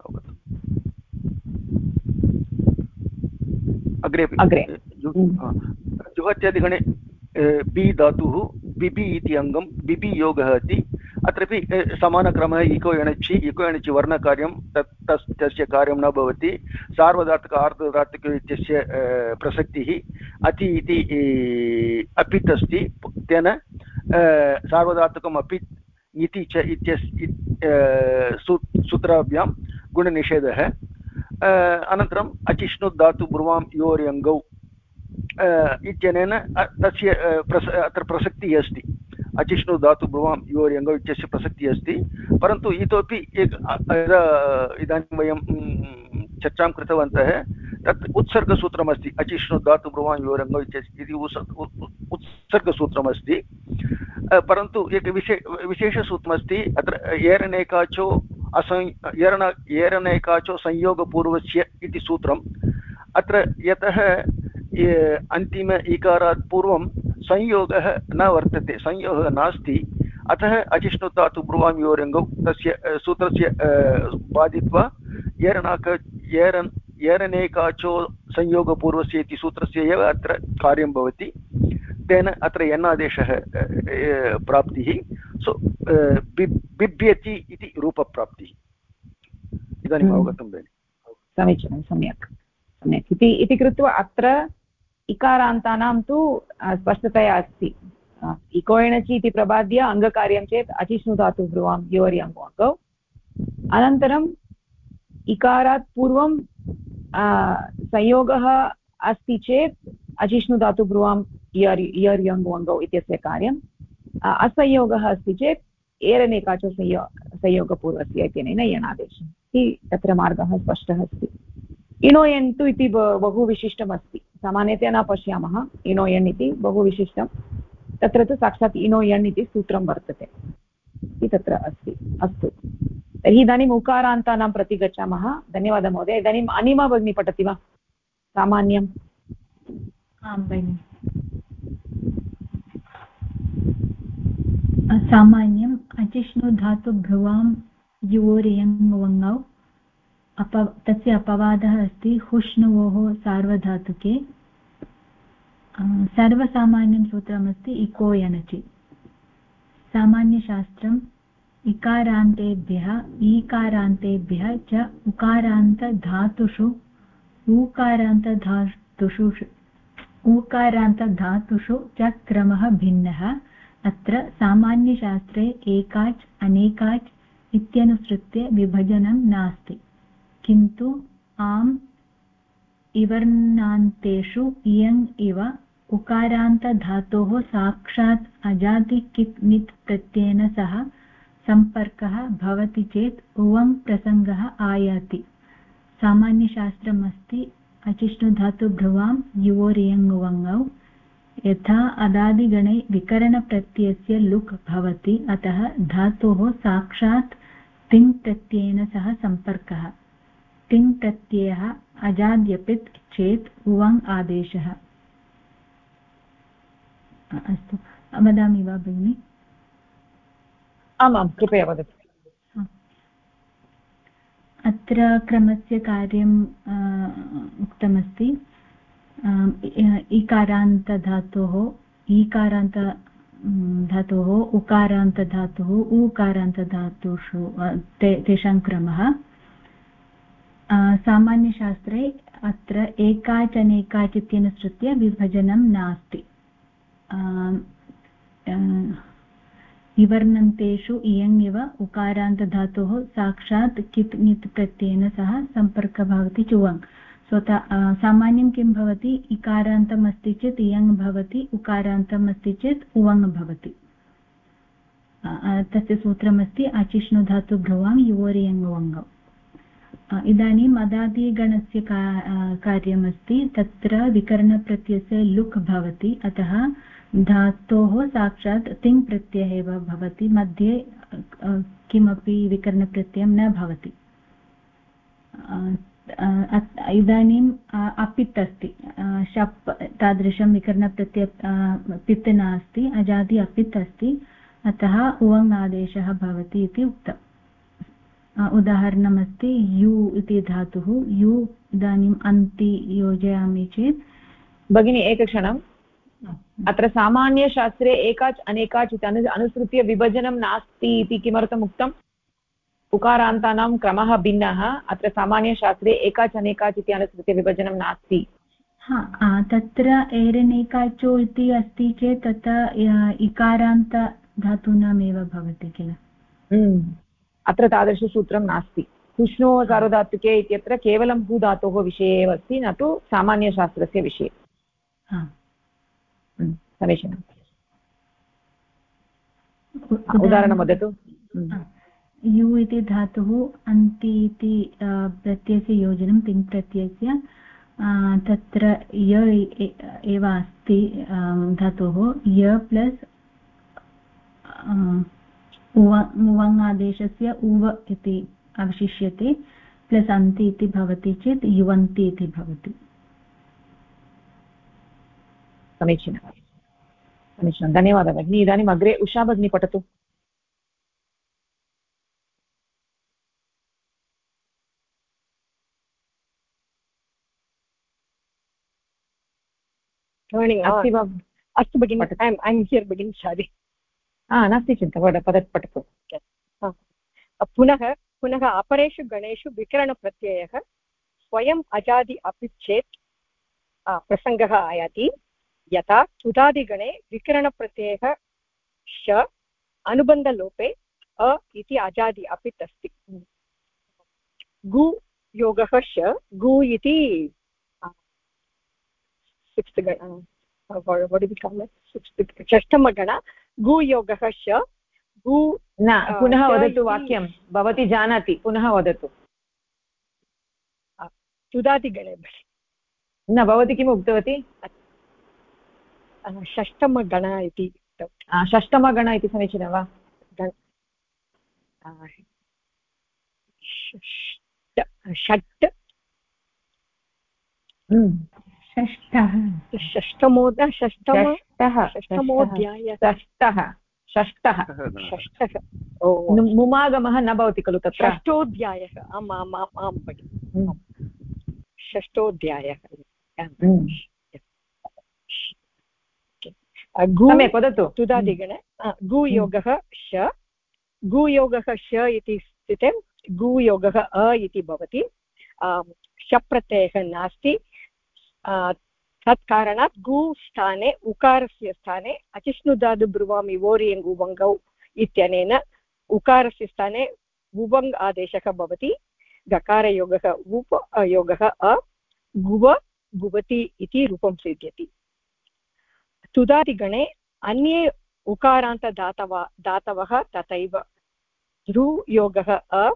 अग्रे जुहत्यादिगणे बि धातुः बिबि इति अङ्गं बिबि योगः अस्ति अत्रापि समानक्रमः इको एणचि वर्णकार्यं तस्य कार्यं न भवति सार्वधातुक आर्धधातुक इत्यस्य प्रसक्तिः अति इति अपित् अस्ति तेन सार्वधातुकम् अपित् इति च इत्यस्य सूत्राभ्यां गुणनिषेधः अनन्तरम् अचिष्णुत् धातु ब्रुवां योर्यङ्गौ इत्यनेन तस्य अत्र प्रसक्तिः अस्ति अचिष्णुत् धातु ब्रुवां योर्यङ्गौ इत्यस्य प्रसक्तिः अस्ति परन्तु इतोपि इदानीं वयं चर्चां कृतवन्तः तत् उत्सर्गसूत्रमस्ति अचिष्णुत् धातु ब्रुवां योर्यङ्गौ इति उत्सर्गसूत्रमस्ति परन्तु एक विशेषसूत्रमस्ति अत्र एरनेकाचो एरनेकाचो संयोगपूर्वस्य इति सूत्रम् अत्र यतः अन्तिम इकारात् पूर्वं संयोगः न वर्तते संयोगः नास्ति अतः अचिष्णुत् धातु ब्रुवां योरङ्गौ तस्य सूत्रस्य बाधित्वा एरनेकाचो संयोगपूर्वस्य इति सूत्रस्य एव अत्र कार्यं भवति तेन अत्र यणादेशः प्राप्तिः सो बिभ्यति इति रूपप्राप्तिः इदानीम् अवगतं भगिनि समीचीनं सम्यक् इति कृत्वा अत्र इकारान्तानां तु स्पष्टतया अस्ति इको एणचि इति प्रबाद्य अङ्गकार्यं चेत् अचिष्णुधातु ब्रुवां योर्यङ्गौ अनन्तरम् इकारात् पूर्वं संयोगः अस्ति चेत् अचिष्णुधातु ब्रुवां योर्यङ्गौ इत्यस्य कार्यम् असंयोगः अस्ति चेत् एरनेकाचो संयोगपूर्वस्य इत्यनेन यणादेशः इति तत्र मार्गः स्पष्टः अस्ति इणोयन् तु इति बहु विशिष्टमस्ति सामान्यतया न पश्यामः इणोयन् इति बहु विशिष्टं तत्र तु साक्षात् इणोयन् इति सूत्रं वर्तते इति तत्र अस्ति अस्तु तर्हि इदानीम् उकारान्तानां प्रति गच्छामः धन्यवादः महोदय इदानीम् अनिमा भगिनी पठति वा सामान्यम् आं भगिनि सामान्यम् अचिष्णुधातु भ्रुवां योर्यङ्वङौ तस्य अपवादः अस्ति हुष्णुवोः सार्वधातुके सर्वसामान्यं सूत्रमस्ति इको एणचि सामान्यशास्त्रम् इकारान्तेभ्यः ईकारान्तेभ्यः च उकारान्तधातुषु च क्रमः भिन्नः अत्र सामान्यशास्त्रे एकाच् अनेकाच् इत्यनुसृत्य विभजनं नास्ति किन्तु आम् इवर्णान्तेषु इयङ् इव उकारान्तधातोः साक्षात् अजादि कित् नित् प्रत्ययेन सह सम्पर्कः भवति चेत् उवङ् प्रसङ्गः आयाति सामान्यशास्त्रमस्ति अचिष्णुधातु भ्रुवां युवोरियङ्वङौ यथा अदादिगणे विकरणप्रत्ययस्य लुक् भवति अतः धातोः साक्षात् तिङ् प्रत्ययेन सह सम्पर्कः तिङ् प्रत्ययः अजाद्यपित् चेत् उवङ् आदेशः अस्तु वदामि वा भगिनि आमां कृपया वदतु अत्र क्रमस्य कार्यम् उक्तमस्ति इकारान्तधातोः ईकारान्तधातोः उकारान्तधातुः ऊकारान्तधातुषु तेषां क्रमः सामान्यशास्त्रे अत्र एकाच् अनेकाच् इत्यनुसृत्य विभजनं नास्ति विवर्णन्तेषु इयङ् इव उकारान्तधातोः साक्षात् कित् नित् प्रत्ययेन सह सम्पर्कः भवति चुवङ् सामान्यं किं भवति इकारान्तम् अस्ति चेत् इयङ् भवति उकारान्तम् अस्ति चेत् उवङ् भवति तस्य सूत्रमस्ति अचिष्णुधातु भ्रुवां युवोरियङ् उवङ्गौ इदानीम् अदादिगणस्य कार्यमस्ति तत्र विकरणप्रत्ययस्य लुक् भवति अतः धातोः साक्षात् तिङ् प्रत्ययः एव भवति मध्ये किमपि विकरणप्रत्ययं न भवति इदानीम् अपित् अस्ति शप् तादृशं विकरणप्रत्यय पित् नास्ति अजादि अपित् अस्ति अतः उवङ् आदेशः भवति इति उक्तम् उदाहरणमस्ति यु इति धातुः यु इदानीम् अन्ति योजयामि चेत् भगिनी एकक्षणम् अत्र सामान्यशास्त्रे एकाच् अनेकाच् इति अनुसृत्य विभजनं नास्ति इति किमर्थम् उक्तम् उकारान्तानां क्रमः भिन्नः अत्र सामान्यशास्त्रे एकाच् अनेकाच् इति अनुसृत्य विभजनं नास्ति तत्र एरनेकाचो इति अस्ति चेत् तत्र इकारान्त धातूनामेव भवति किल अत्र तादृशसूत्रं नास्ति कृष्णो सार्वधातुके इत्यत्र केवलं हू धातोः विषये एव अस्ति न तु सामान्यशास्त्रस्य विषये समीचीनम् उदाहरणं वदतु यु इति धातुः अन्ति इति प्रत्ययस्य योजनं तिङ् प्रत्ययस्य तत्र य एव अस्ति धातोः य प्लस् उवङ् आदेशस्य उव इति अवशिष्यते प्लस् अन्ति इति भवति चेत् युवन्ति इति भवति समीचीनं समीचीनं धन्यवादः भगिनी इदानीम् अग्रे उषा भगिनी पठतु अस्तु भगिनि ऐ एम् हियर् भगिनि सारी नास्ति चिन्ता पठतु पुनः अपरेषु गणेषु विकरणप्रत्ययः स्वयम् अजादि अपि चेत् प्रसङ्गः आयाति यथा तुदादिगणे विकरणप्रत्ययः श अनुबन्धलोपे अ इति अजादि अपित् अस्ति गु योगः श गु इति षष्ठमगण गु योगः श गु न पुनः वदतु वाक्यं भवती जानाति पुनः वदतु तुदादिगणे न भवती किम् उक्तवती षष्ठमगण इति षष्ठमगण इति समीचीनं वा षट् षष्ठः मुमागमः न भवति खलु तत्र षष्ठोऽध्यायः आम् आम् आम् आम् भगिनि षष्ठोऽध्यायः सम्यक् वदतु तुदादिगणे गुयोगः श गुयोगः श इति स्थिते गुयोगः अ इति भवति शप्रत्ययः नास्ति तत् कारणात् गु स्थाने उकारस्य स्थाने अचिष्णुधातु ब्रुवामि वोरियङ् उवङ्गौ इत्यनेन उकारस्य स्थाने उवङ् आदेशः भवति गकारयोगः उप योगः अ गुव गुवति इति रूपं सिद्ध्यति तुदादिगणे अन्ये उकारान्तदातवः तथैव ध्रुयोगः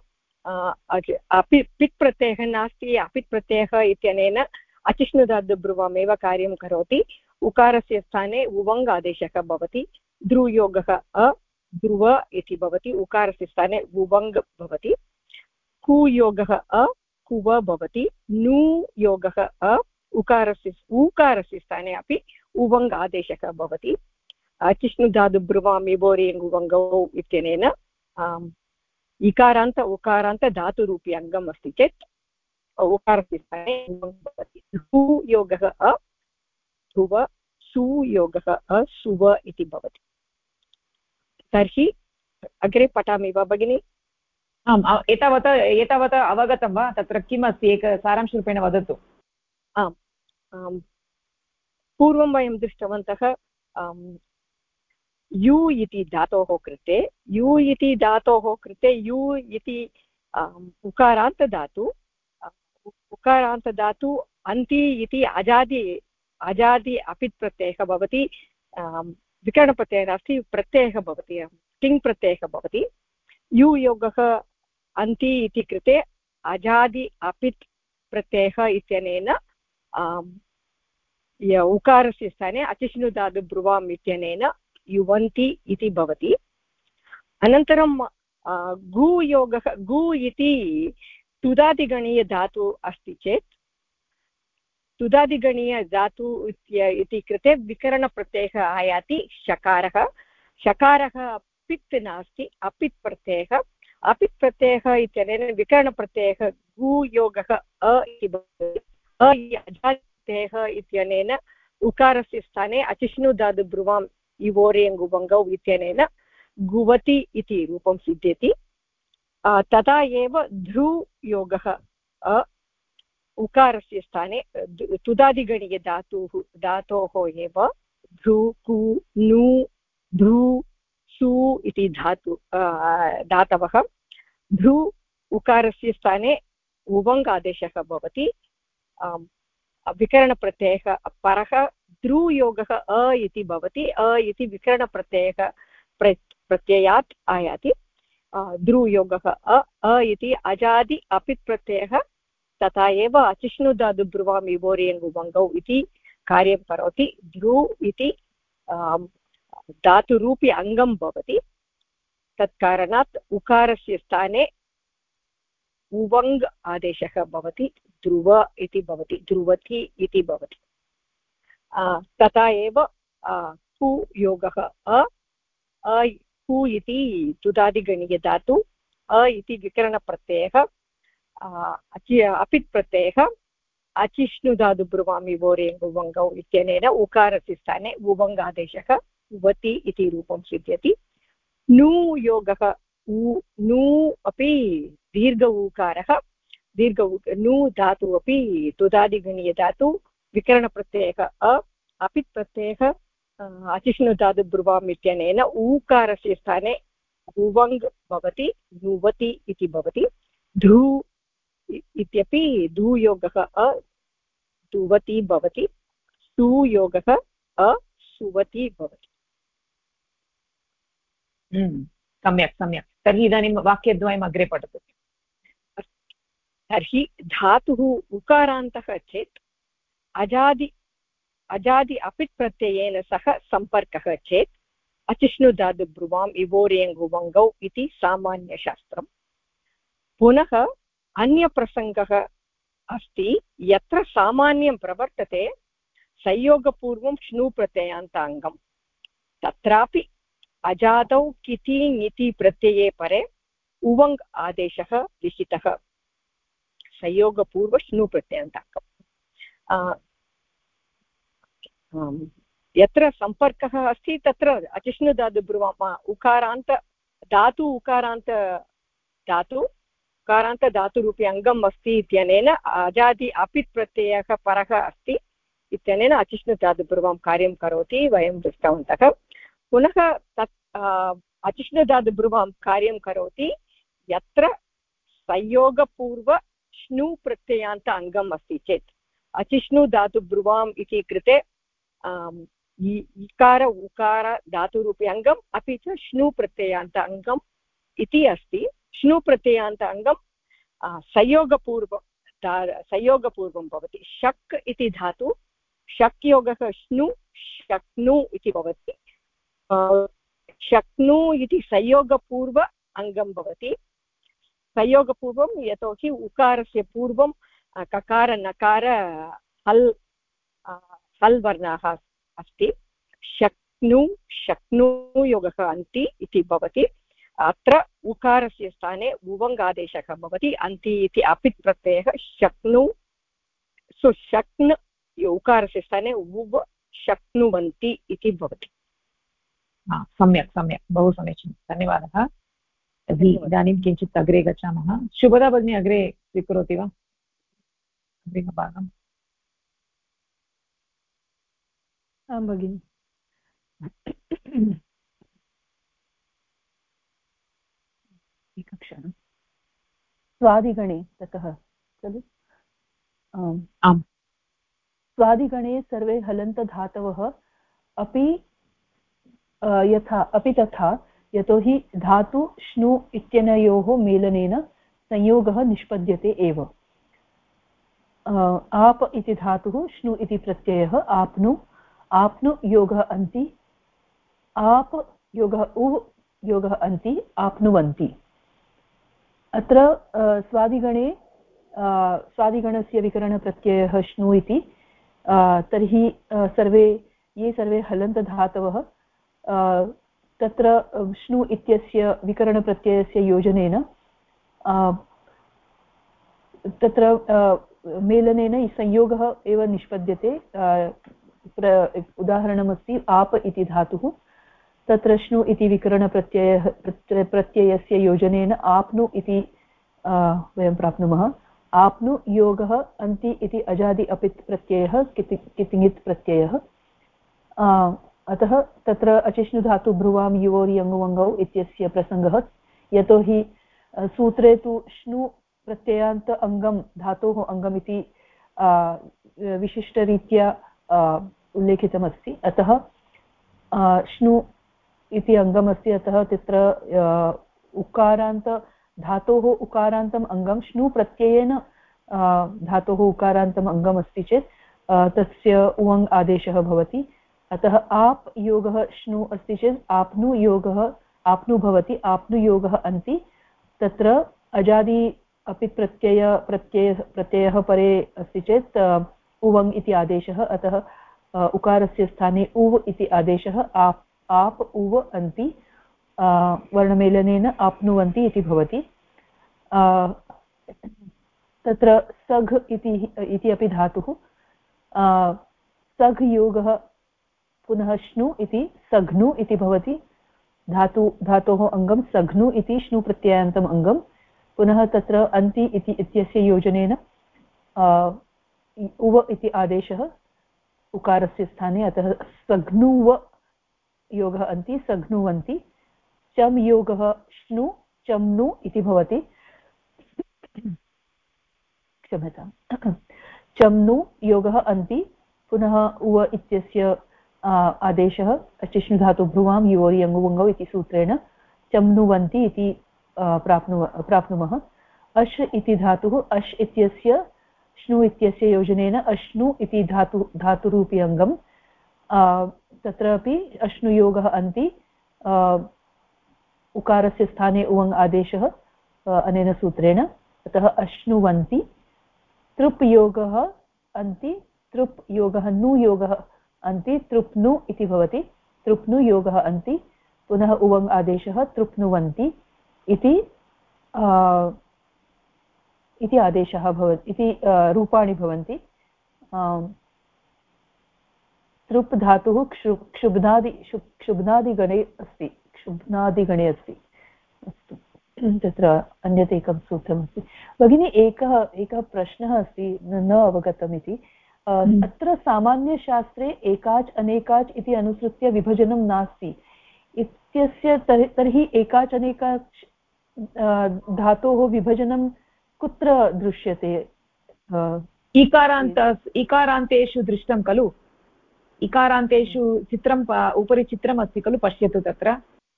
अपि पित् प्रत्ययः नास्ति अपित् प्रत्ययः इत्यनेन अचिष्णुधातु ब्रुवामेव कार्यं करोति उकारस्य स्थाने उवङ् आदेशः भवति ध्रुयोगः अ ध्रुव इति भवति उकारस्य स्थाने उवङ् भवति कुयोगः अ कुव भवति नु योगः अ उकारस्य स्थाने अपि उवङ् आदेशः भवति अचिष्णुधातु ब्रुवामि बोरियङ् उवङ्गौ इत्यनेन इकारान्त उकारान्त धातुरूपी अङ्गम् अस्ति चेत् उकारस्य स्थाने भवति सुयोगः अ ध्रुव सुयोगः अ सुव इति भवति तर्हि अग्रे पठामि वा भगिनि आम् एतावता अवगतं वा तत्र किम् अस्ति एक सारांशरूपेण वदतु आम् पूर्वं वयं दृष्टवन्तः यु इति धातोः कृते यु इति उकारान्तधातु उकारान्तधातु अन्ति इति अजादि अपित् प्रत्ययः भवति विकरणप्रत्ययः नास्ति प्रत्ययः भवति तिङ् प्रत्ययः भवति यु योगः अन्ति इति कृते अजादि अपित् प्रत्ययः इत्यनेन उकारस्य स्थाने अचिष्णुधातु ब्रुवाम् इत्यनेन युवन्ति इति भवति अनन्तरं गु इति तुदादिगणीयधातु अस्ति चेत् तुदादिगणीयधातु इति कृते विकरणप्रत्ययः आयाति शकारः पित् नास्ति अपित् प्रत्ययः इत्यनेन विकरणप्रत्ययः गु योगः अ इति भवति अजादिप्रत्ययः इत्यनेन उकारस्य स्थाने अचिष्णुधातु ब्रुवाम् इवोरेङ्गुवङ्गौ इत्यनेन गुवति इति रूपं सिद्ध्यति तदा एव ध्रुयोगः उकारस्य स्थाने तुदादिगणीयधातोः एव ध्रु कु नु ध्रु सु इति धातवः ध्रु उकारस्य स्थाने उवङ् आदेशः भवति विकरणप्रत्ययः परः ध्रुयोगः अ इति भवति इति विकरणप्रत्ययः प्रत्ययात् आयाति ध्रुयोगः अ इति अजादि अपित् प्रत्ययः तथा एव अचिष्णुधातु ब्रुवाम् इवोरेङ्गुवङ्गौ इति कार्यं करोति ध्रु इति धातुरूपी अङ्गं भवति तत्कारणात् उकारस्य स्थाने उवङ् आदेशः भवति ध्रुव इति भवति ध्रुवति इति भवति तथा एव कु योगः कु इति तुदादिगणीयधातु इति विकरणप्रत्ययः अपित् प्रत्ययः अचिष्णुधातु ब्रुवाम् इवोरेङ्गुवङ्गौ इत्यनेन उकारस्य स्थाने उवङ् आदेशः उवति इति रूपं सिद्ध्यति नु योगः नु अपि दीर्घ उकारः नु धातु अपि तुदादिगणीयधातु विकरणप्रत्ययः अपित् प्रत्ययः अचिष्णुधातु ब्रुवाम् इत्यनेन ऊकारस्य स्थाने उवङ् भवति नुवति इति भवति ध्रु इत्यपि धूयोगः धुवति भवति सुयोगः सुवति भवति सम्यक् सम्यक् तर्हि इदानीं वाक्यद्वयम् अग्रे पठतु तर्हि धातुः उकारान्तः चेत् अजादि अपित् प्रत्ययेन सह सम्पर्कः चेत् अचिष्णुधातु ब्रुवाम् इवोरेङ्गुवङ्गौ इति सामान्यशास्त्रम् पुनः अन्यप्रसङ्गः अस्ति यत्र सामान्यं प्रवर्तते संयोगपूर्वं श्नु प्रत्ययान्ताङ्गम् तत्रापि अजादौ किति ङिति प्रत्यये परे उवङ् आदेशः लिखितः संयोगपूर्व श्नु प्रत्ययान्ताङ्गम् यत्र सम्पर्कः अस्ति तत्र अचिष्णुधातु ब्रुवाम उकारान्त उकारान्तधातुरूपी अङ्गम् अस्ति इत्यनेन अजादि अपित् प्रत्ययः परः अस्ति इत्यनेन अचिष्णुधातु ब्रुवां कार्यं करोति वयं दृष्टवन्तः पुनः तत् अचिष्णुधातु ब्रुवां कार्यं करोति यत्र संयोगपूर्व श्नु प्रत्ययान्त अङ्गम् अस्ति चेत् अचिष्णुधातु ब्रुवाम् इति कृते इकार उकार धातुरूपी अङ्गम् अपि च श्नु प्रत्ययान्त अङ्गम् इति अस्ति श्नु प्रत्ययान्त अङ्गं संयोगपूर्वं भवति शक् इति धातु शक् योगः श्नु शक्नु इति भवति शक्नु इति संयोगपूर्व अङ्गं भवति संयोगपूर्वं यतोहि उकारस्य पूर्वं ककार नकार हल् वर्णाः अस्ति शक्नु योगः अन्ति इति भवति अत्र उकारस्य स्थाने उवङ् आदेशः भवति अन्ति इति अपित् प्रत्ययः शक्नु शक्न् उकारस्य स्थाने उव शक्नुवन्ति इति भवति सम्यक् सम्यक् बहु समीचीनं धन्यवादः तर्हि इदानीं किञ्चित् अग्रे गच्छामः शुभदा भगिनी अग्रे स्वीकरोति वा अग्रिमभागम् आं भगिनि क्षणं स्वादिगणे ततः खलु आम् स्वादिगणे सर्वे हलन्तधातवः अपि तथा यतोहि धातु श्नु इत्यनयोः मेलनेन संयोगः निष्पद्यते एव आप इति धातुः श्नु इति प्रत्ययः आप्नु योगः अन्ति आप योगः उ योगः अन्ति आप्नुवन्ति अत्र स्वादिगणस्य विकरणप्रत्ययः श्नु इति तर्हि ये सर्वे हलन्तधातवः तत्र श्नु इत्यस्य विकरणप्रत्ययस्य योजनेन तत्र मेलनेन संयोगः एव निष्पद्यते उदाहरणमस्ति आप इति धातुः तत्र श्नु इति प्रत्ययस्य योजनेन आप्नु इति वयं प्राप्नुमः आप्नु योगः अन्ति इति अजादि अपित् प्रत्ययः कितिङित् प्रत्ययः अतः तत्र अचिष्णुधातु भ्रुवां युवोर् यङुवङौ इत्यस्य प्रसङ्गः यतोहि सूत्रे तु श्नु प्रत्ययान्त अङ्गं धातोः अङ्गम् इति विशिष्टरीत्या उल्लेखितमस्ति अतः श्नु इति अङ्गमस्ति अतः तत्र उकारान्त धातोः उकारान्तम् अङ्गं श्नु प्रत्ययेन धातोः उकारान्तम् अङ्गमस्ति चेत् तस्य उवङ् आदेशः भवति अतः आप् योगः श्नु अस्ति चेत् आप्नु योगः आप्नु भवति आप्नु योगः अन्ति तत्र अजादि अपि प्रत्ययः परे अस्ति चेत् उवङ् इति आदेशः अतः उकारस्य स्थाने उव् इति आदेशः आप उव अन्ति वर्णमेलनेन आप्नुवन्ति इति भवति तत्र सघ् इति अपि धातुः सघ् योगः पुनः श्नु इति सघ्नु इति भवति धातोः अङ्गं सघ्नु इति श्नु प्रत्ययान्तम् अङ्गं पुनः तत्र अन्ति इत्यस्य योजनेन उव इति आदेशः उकारस्य स्थाने अतः सघ्नुव योगः अन्ति सघ्नुवन्ति चम् योगः श्नु चम्नु इति भवति क्षम्यतां चम्नु योगः अन्ति पुनः उव इत्यस्य आदेशः अचिष्णुधातु भ्रुवां युवोर् यङुवङौ इति सूत्रेण चम्नुवन्ति इति प्राप्नुमः अश् इति धातुः अश् इत्यस्य श्नु इत्यस्य योजनेन अश्नु इति धातुरूपी अङ्गं तत्रापि अश्नुयोगः अन्ति उकारस्य स्थाने उवङ् आदेशः अनेन सूत्रेण अतः अश्नुवन्ति तृप् योगः अन्ति तृप् योगः नु योगः अन्ति तृप्नु इति भवति तृप्नु योगः अन्ति पुनः उवङ् आदेशः तृप्नुवन्ति इति आदेशः भवति इति रूपाणि भवन्ति तृप् धातुः क्षुब्नादिगणे अस्ति अस्तु तत्र अन्यत् एकं सूत्रमस्ति भगिनी एकः प्रश्नः अस्ति न अवगतम् इति अत्र सामान्यशास्त्रे एकाच् अनेकाच् इति अनुसृत्य विभजनं नास्ति इत्यस्य तर्हि एकाच् अनेकाच् धातोः विभजनं कुत्र दृश्यते इकारान्तेषु दृष्टं खलु इकारान्तेषु चित्रं उपरि चित्रम् अस्ति खलु पश्यतु तत्र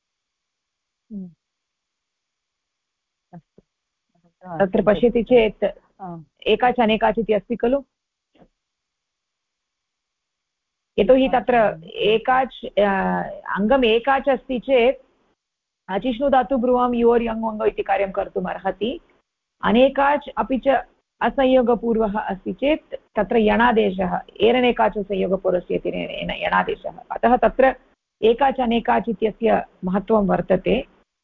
तत्र पश्यति चेत् एकाच् अनेकाच् इति अस्ति खलु यतोहि तत्र एकाच् अङ्गम् एकाच् अस्ति चेत् अचिष्णुधातु ब्रुवां युवोर् यङुवङौ इति कार्यं कर्तुम् अर्हति अनेकाच् अपि च असंयोगपूर्वः अस्ति चेत् तत्र यणादेशः एरनेकाच् संयोगपूर्वस्य इति यणादेशः अतः तत्र एकाच् अनेकाच् इत्यस्य महत्त्वं वर्तते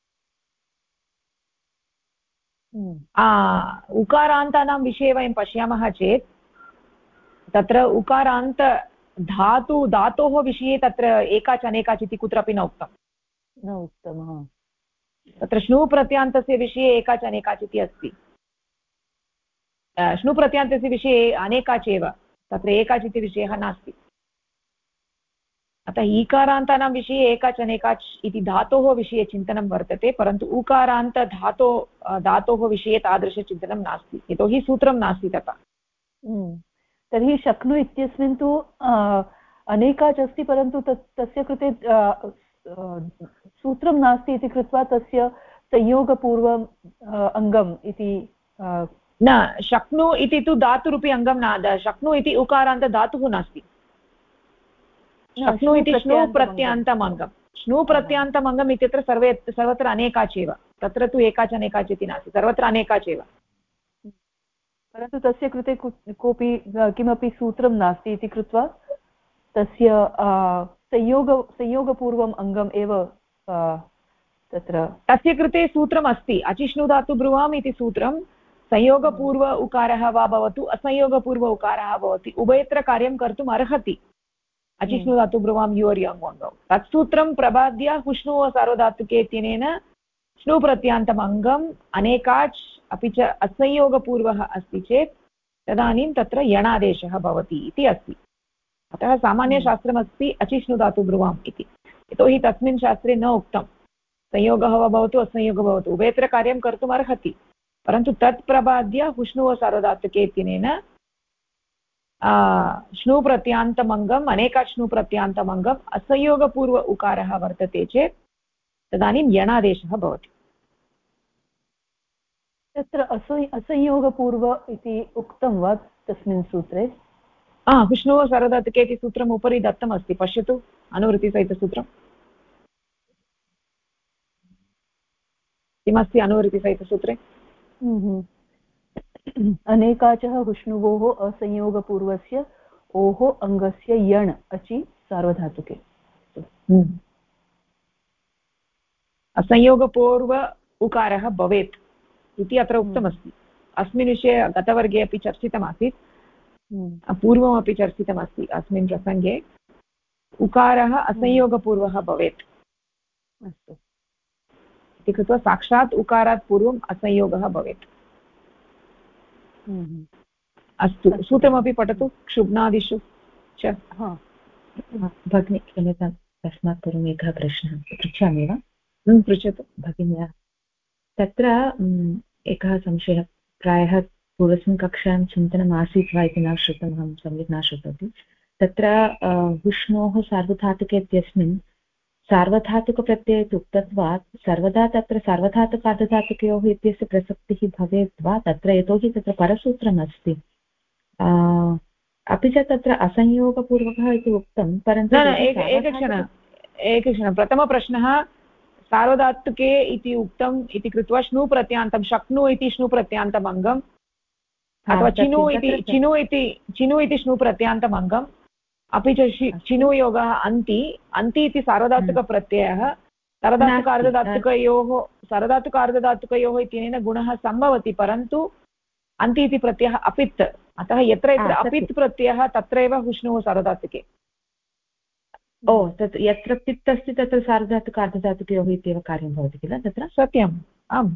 उकारान्तानां विषये वयं पश्यामः चेत् तत्र उकारान्त धातोः विषये तत्र एकाच् अनेकाच् इति कुत्रापि न उक्तं तत्र श्नु प्रत्यान्तस्य विषये एकाच् अनेकाच् इति अस्ति श्नु प्रत्यान्तस्य विषये अनेकाच् एव तत्र एकाच् इति विषयः नास्ति अतः ईकारान्तानां विषये एकाच् अनेकाच् इति धातोः विषये चिन्तनं वर्तते, परन्तु धातोः विषये तादृशचिन्तनं नास्ति, यतोहि सूत्रं नास्ति तथा। तर्हि शक्नु इत्यस्मिन् तु अनेकाच् अस्ति, परन्तु तस्य कृते सूत्रं नास्ति इति कृत्वा तस्य संयोगपूर्वम् अङ्गम् इति न, शक्नु इति तु धातुरूपी अङ्गं न, शक्नु इति उकारान्तधातुः नास्ति। शक्नु इति श्नु प्रत्यान्तम् अङ्गं, श्नु प्रत्यान्तम् अङ्गम् इत्यत्र सर्वत्र अनेकाच् एव, तत्र तु एकाच् अनेकाच् इति नास्ति, सर्वत्र अनेकाच् एव। परन्तु तस्य कृते कोऽपि किमपि सूत्रं नास्ति इति कृत्वा तस्य संयोगपूर्वम् अङ्गम् एव तत्र तस्य कृते सूत्रम् अस्ति, अचिष्णुधातु ब्रुवाम् इति सूत्रं संयोगपूर्व उकारः वा भवतु असंयोगपूर्व उकारः भवति, उभयत्र कार्यं कर्तुम् अर्हति। अचिष्णुधातु ब्रुवां युवर् यङ् वङ्गौ तत् सूत्रं प्रबाद्य हुष्णुः सार्वधातुके इत्यनेन श्नु प्रत्यान्तम् अङ्गम् अनेकाच् अपि च असंयोगपूर्वः अस्ति चेत् तदानीं तत्र यणादेशः भवति इति अस्ति। अतः सामान्यशास्त्रमस्ति अचिष्णुधातु ब्रुवाम् इति, यतोहि तस्मिन् शास्त्रे न उक्तं संयोगः वा भवतु असंयोगः भवतु उभयत्र कार्यं कर्तुम् अर्हति, परन्तु तत् प्रबाद्य हुष्णुः सार्वधातुके इत्यनेन श्नु प्रत्यान्तमङ्गम् अनेकाच् श्नु प्रत्यान्तमङ्गम् असंयोगपूर्व उकारः वर्तते चेत् तदानीं यणादेशः भवति। तत्र असंयोगपूर्व इति उक्तं वा तस्मिन् सूत्रे? विष्णुः सार्वधातुके इति सूत्रम् उपरि दत्तमस्ति, पश्यतु अनुवृत्तिसहितसूत्रं किमस्ति अनुवृत्तिसहितसूत्रे। अनेकाचः हुष्णुवोः असंयोगपूर्वस्य ओः अङ्गस्य यण् अचि सार्वधातुके। असंयोगपूर्व उकारः भवेत् इति अत्र उक्तमस्ति। अस्मिन् विषये गतवर्गे अपि चर्चितमासीत्, पूर्वमपि चर्चितमस्ति। अस्मिन् प्रसङ्गे उकारः असंयोगपूर्वः भवेत् अस्तु इति कृत्वा साक्षात् उकारात् पूर्वम् असंयोगः भवेत्। अस्तु, सूत्रमपि पठतु क्षुब्नादिषु च। भगिनी क्षम्यतां, तस्मात् पूर्वम् एकः प्रश्नः पृच्छामि वा? पृच्छतु भगिन्या। तत्र एकः संशयः, प्रायः पूर्वस्मिन् कक्षायां चिन्तनम् आसीत् वा इति न श्रुतम्, अहं सम्यक् न श्रुतवती। तत्र विष्णोः सार्वधातुके इत्यस्मिन् सार्वधातुकप्रत्यये उक्तत्वात् सर्वदा तत्र सार्वधातुकार्धधातुकयोः इत्यस्य प्रसक्तिः भवेत् वा तत्र, यतोहि तत्र परसूत्रम् अस्ति, अपि च तत्र असंयोगपूर्वकः इति उक्तं, परन्तु एकक्षणं प्रथमप्रश्नः सार्वधातुके इति उक्तम् इति कृत्वा श्नु प्रत्यान्तं शक्नु इति श्नु प्रत्यान्तम् अङ्गम् अथवा चिनु इति श्नु प्रत्यान्तम् अङ्गम्, अपि च चिनुयोगः अन्ति इति सार्वधातुकप्रत्ययः सार्वधातुकार्धधातुकयोः इत्यनेन गुणः सम्भवति, परन्तु अन्ति इति प्रत्ययः अपित्, अतः यत्र यत्र अपित् प्रत्ययः तत्रैव हुष्णुः सार्वधातुके। तत् यत्र पित् अस्ति तत्र सार्वधातुकार्धधातुकयोः इत्येव कार्यं भवति किल तत्र? सत्यम्, आम्।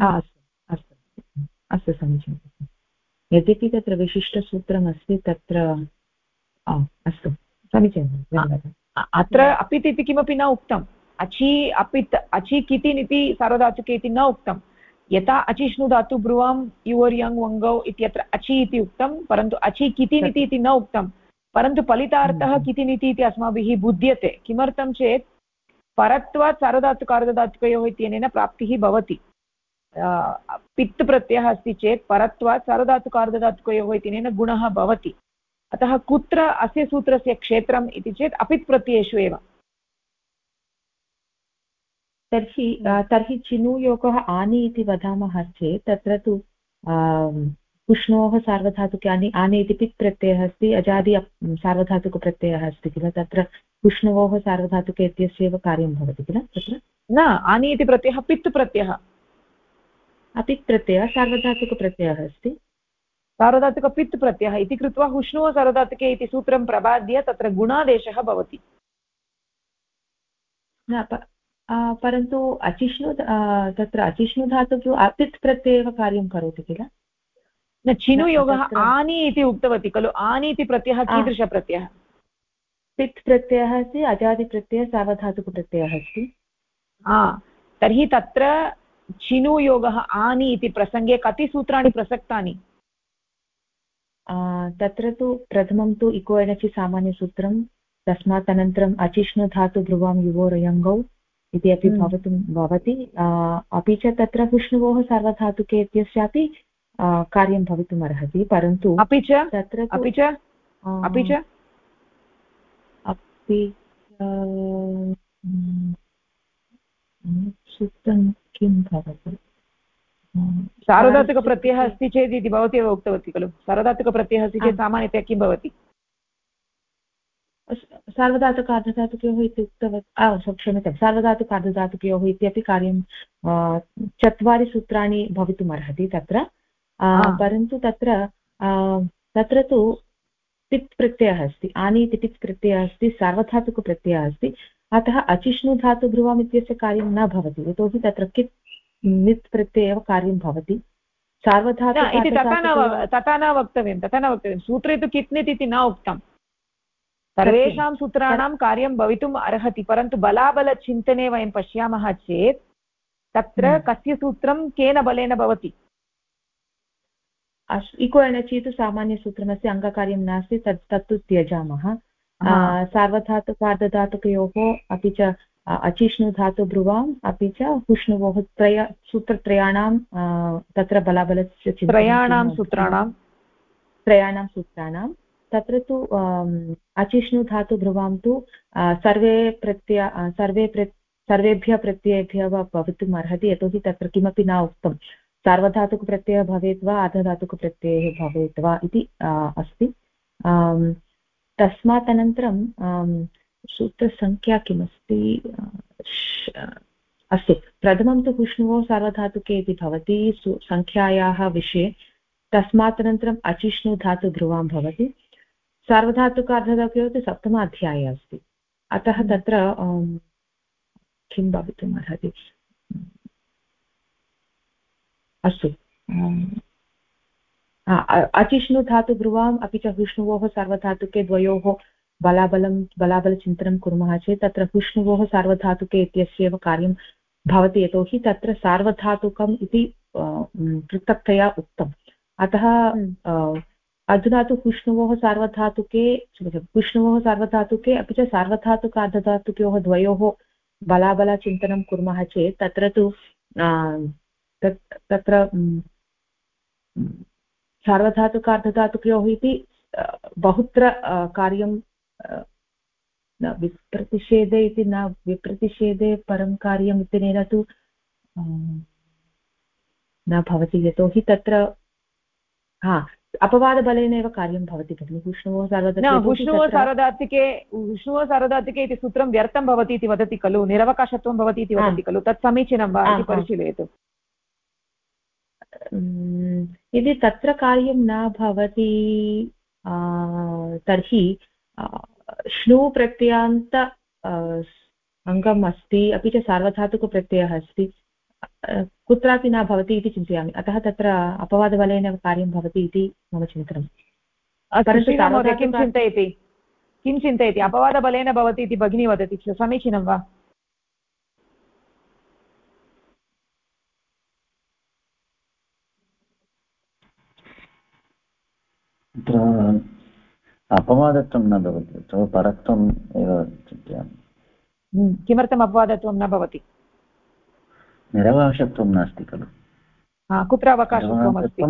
अस्तु समीचीनं। यद्यपि तत्र विशिष्टसूत्रमस्ति तत्र अस्तु समीचीनं। अत्र अपित् इति किमपि न उक्तम्, अचि कितिन् इति सार्वधातुके इति न उक्तं। यथा अचिष्णु धातु ब्रुवां युवर् यङ् वङ्गौ इत्यत्र अचि इति उक्तं, परन्तु अचि कितिन् इति न उक्तं, परन्तु फलितार्थः कितिन् इति अस्माभिः बुध्यते। किमर्थं चेत् परत्वात् सार्वधातुकार्धधातुकयोः इत्यनेन प्राप्तिः भवति। पित् प्रत्ययः अस्ति चेत् परत्वात् सार्वधातुकार्धधातुकयोः इत्यनेन गुणः भवति। अतः कुत्र अस्य सूत्रस्य क्षेत्रम् इति चेत् अपित् प्रत्ययेषु एव। तर्हि चिनुयोगः आनि इति वदामः चेत् तत्र तु पुष्णोः सार्वधातुके आनि इति पित् प्रत्ययः अस्ति, अजादि सार्वधातुकप्रत्ययः अस्ति किल, तत्र पुष्णोः सार्वधातुके इत्यस्य एव कार्यं भवति किल तत्र? न, आनि इति प्रत्ययः पित् प्रत्ययः, अपित् प्रत्ययः सार्वधातुकप्रत्ययः अस्ति, सार्वधातुकपित् प्रत्ययः इति कृत्वा हुष्णुः सार्वधातुके इति सूत्रं प्रबाद्य तत्र गुणादेशः भवति। परन्तु तत्र अचिष्णुधातुः अपित् प्रत्यये एव कार्यं करोति किल? न, चिनुयोगः आनि इति उक्तवती खलु, आनि इति प्रत्ययः कीदृशप्रत्ययः? तित् प्रत्ययः अस्ति, अजादिप्रत्ययः सार्वधातुकप्रत्ययः अस्ति। तर्हि तत्र चिनुयोगः आनि इति प्रसङ्गे कति सूत्राणि प्रसक्तानि? तत्र तु प्रथमं तु इको एणचि सामान्यसूत्रं, तस्मात् अनन्तरम् अचिष्णु धातु ब्रुवां युवोरयङ्गौ इति अपि भवति। अपि च तत्र हुष्णुवोः सार्वधातुके इत्यस्यापि कार्यं भवितुम् अर्हति, परन्तु तत्र सूत्रं किं भवति? सार्वधातुकप्रत्ययः अस्ति चेत् इति भवती एव उक्तवती खलु, सार्वधातुकप्रत्ययः अस्ति चेत् सामान्यतया किं भवति? सार्वधातुकार्धधातुकयोः इति उक्तवती, क्षम्यतां, सार्वधातुकार्धधातुकयोः इत्यपि कार्यं 4 सूत्राणि भवितुम् अर्हति तत्र। परन्तु तत्र तु तित् प्रत्ययः अस्ति, आनि इति तित् प्रत्ययः अस्ति, सार्वधातुकप्रत्ययः अस्ति, अतः अचिष्णु धातु ब्रुवाम् इत्यस्य कार्यं न भवति, यतोहि तत्र कित् नित् प्रत्यये एव कार्यं भवति। सार्वधातुक तथा न वक्तव्यं, सूत्रे तु कित् नित् इति न उक्तं। सर्वेषां सूत्राणां कार्यं भवितुम् अर्हति, परन्तु बलाबलचिन्तने वयं पश्यामः चेत् तत्र कस्य सूत्रं केन बलेन भवति? इको एणचि तु सामान्यसूत्रमस्ति, अङ्गकार्यं नास्ति, तत्तु त्यजामः। सार्वधातुकार्धधातुकयोः अपि च अचिष्णुधातु ब्रुवाम् अपि च हुष्णुवोः सूत्रत्रयाणां तत्र त्रयाणां सूत्राणां तत्र तु अचिष्णुधातु ब्रुवां तु सर्वेभ्यः प्रत्ययेभ्यः वा भवितुम् अर्हति, यतोहि तत्र किमपि न उक्तं सार्वधातुकप्रत्ययः भवेत् वा अर्धधातुकप्रत्ययः भवेत् वा इति अस्ति। तस्मात् अनन्तरं सूत्रसङ्ख्या किमस्ति? अस्ति, प्रथमं तु हुष्णुवो सार्वधातुके इति भवति सङ्ख्यायाः विषये, तस्मात् अनन्तरम् अचिष्णु धातु ध्रुवां भवति, सार्वधातुकार्धधातुकयोः तु 7म अध्याये अस्ति, अतः तत्र किं भवितुम् अर्हति? अस्तु, अचिष्णु धातु ब्रुवाम् अपि च हुष्णुवोः सार्वधातुके द्वयोः बलाबलचिन्तनं कुर्मः चेत् तत्र हुष्णुवोः सार्वधातुके इत्यस्यैव कार्यं भवति, यतोहि तत्र सार्वधातुकम् इति पृथक्तया उक्तम्। अतः अधुना तु हुष्णुवोः सार्वधातुके अपि च सार्वधातुकार्धधातुकयोः द्वयोः बलाबलचिन्तनं कुर्मः चेत् तत्र तु तत्र सार्वधातुकार्धधातुकयोः इति बहुत्र कार्यं न विप्रतिषेधे इति न विप्रतिषेधे परं कार्यम् इत्यनेन तु न भवति, यतोहि तत्र अपवादबलेन एव कार्यं भवति भगिनि। हुष्णुवोः सार्वधातुके इति सूत्रं व्यर्थं भवति इति वदति खलु, निरवकाशत्वं भवति इति वदति खलु, तत् समीचीनं वा इति परिशीलयतु। यदि तत्र कार्यं न भवति तर्हि श्नु प्रत्ययान्त अङ्गम् अस्ति, अपि च सार्वधातुकप्रत्ययः अस्ति, कुत्रापि न भवति इति चिन्तयामि, अतः तत्र अपवादबलेन कार्यं भवति इति मम चिन्तनम्। किं चिन्तयति अपवादबलेन भवति इति भगिनी वदति, समीचीनं वा? तत्र अपवादत्वं न भवति, परत्वम् एव चिन्तयामि। किमर्थम् अपवादत्वं न भवति? निरवकाशत्वं नास्ति खलु। कुत्र अवकाशत्वम् अस्ति?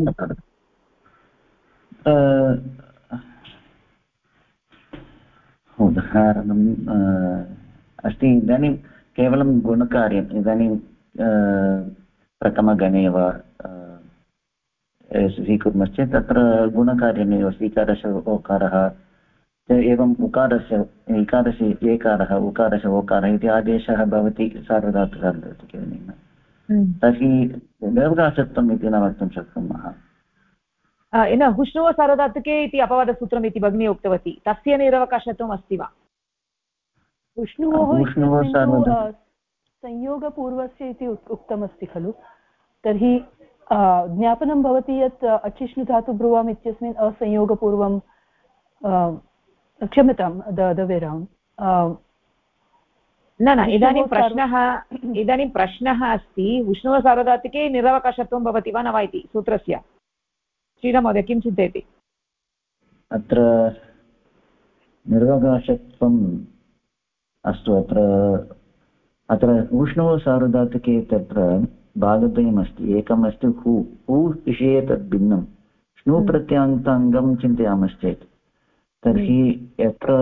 उदाहरणम् अस्ति, इदानीं केवलं गुणकार्यम्, इदानीं प्रथमगणे वा स्वीकुर्मश्चेत् तत्र गुणकार्यमेव स्वीकारस्य ओकारः, एवम् उकारस्य इकारस्य एकारः, उकारस्य ओकारः इति आदेशः भवति सार्वधातुकार्धधातुकेन, तर्हि निरवकाशत्वम् इति न वक्तुं शक्नुमः। हुष्णुवः सार्वधातुके इति अपवादसूत्रम् इति भगिनी उक्तवती, तस्य निरवकाशत्वम् अस्ति वा? हुष्णुवोः संयोगपूर्वस्य इति उक्तमस्ति खलु, तर्हि ज्ञापनं भवति यत् अचिष्णुधातु ब्रुवाम् इत्यस्मिन् असंयोगपूर्वं क्षम्यतां द वे रौण्ड् न इदानीं प्रश्नः अस्ति उष्णवसार्वधातुके निरवकाशत्वं भवति वा न वा इति सूत्रस्य श्रीराममहोदय किं चिन्तयति अत्र निर्वकाशत्वम् अस्तु अत्र उष्णवसार्वधातुके तत्र भागद्वयमस्ति एकम् अस्ति हू विषये तद् भिन्नं श्नु प्रत्यान्ताङ्गं चिन्तयामश्चेत् तर्हि यत्र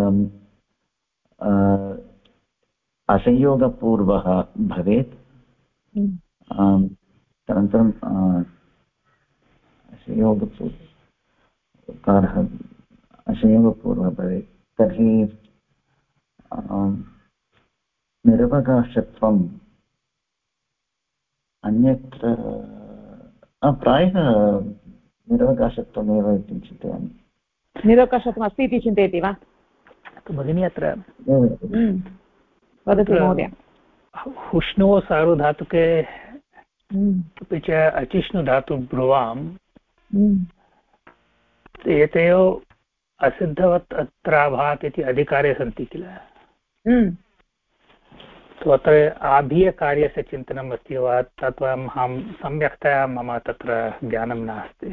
असंयोगपूर्वः भवेत् तदनन्तरं असंयोगपूर्वः भवेत् तर्हि निरवकाशत्वम् अन्यत्र प्रायः निरवकाशत्वमेव इति चिन्तयामि निरवकाशत्वम् अस्ति इति चिन्तयति वा भगिनी अत्र वदतु महोदय उष्णो सार्वधातुके अपि च अचिष्णुधातु ब्रुवाम् एतयोः असिद्धवत् अत्राभात् इति अधिकारे सन्ति किल अत्र आभीयकार्यस्य चिन्तनम् अस्ति वा अथवा अहं सम्यक्तया मम तत्र ज्ञानं नास्ति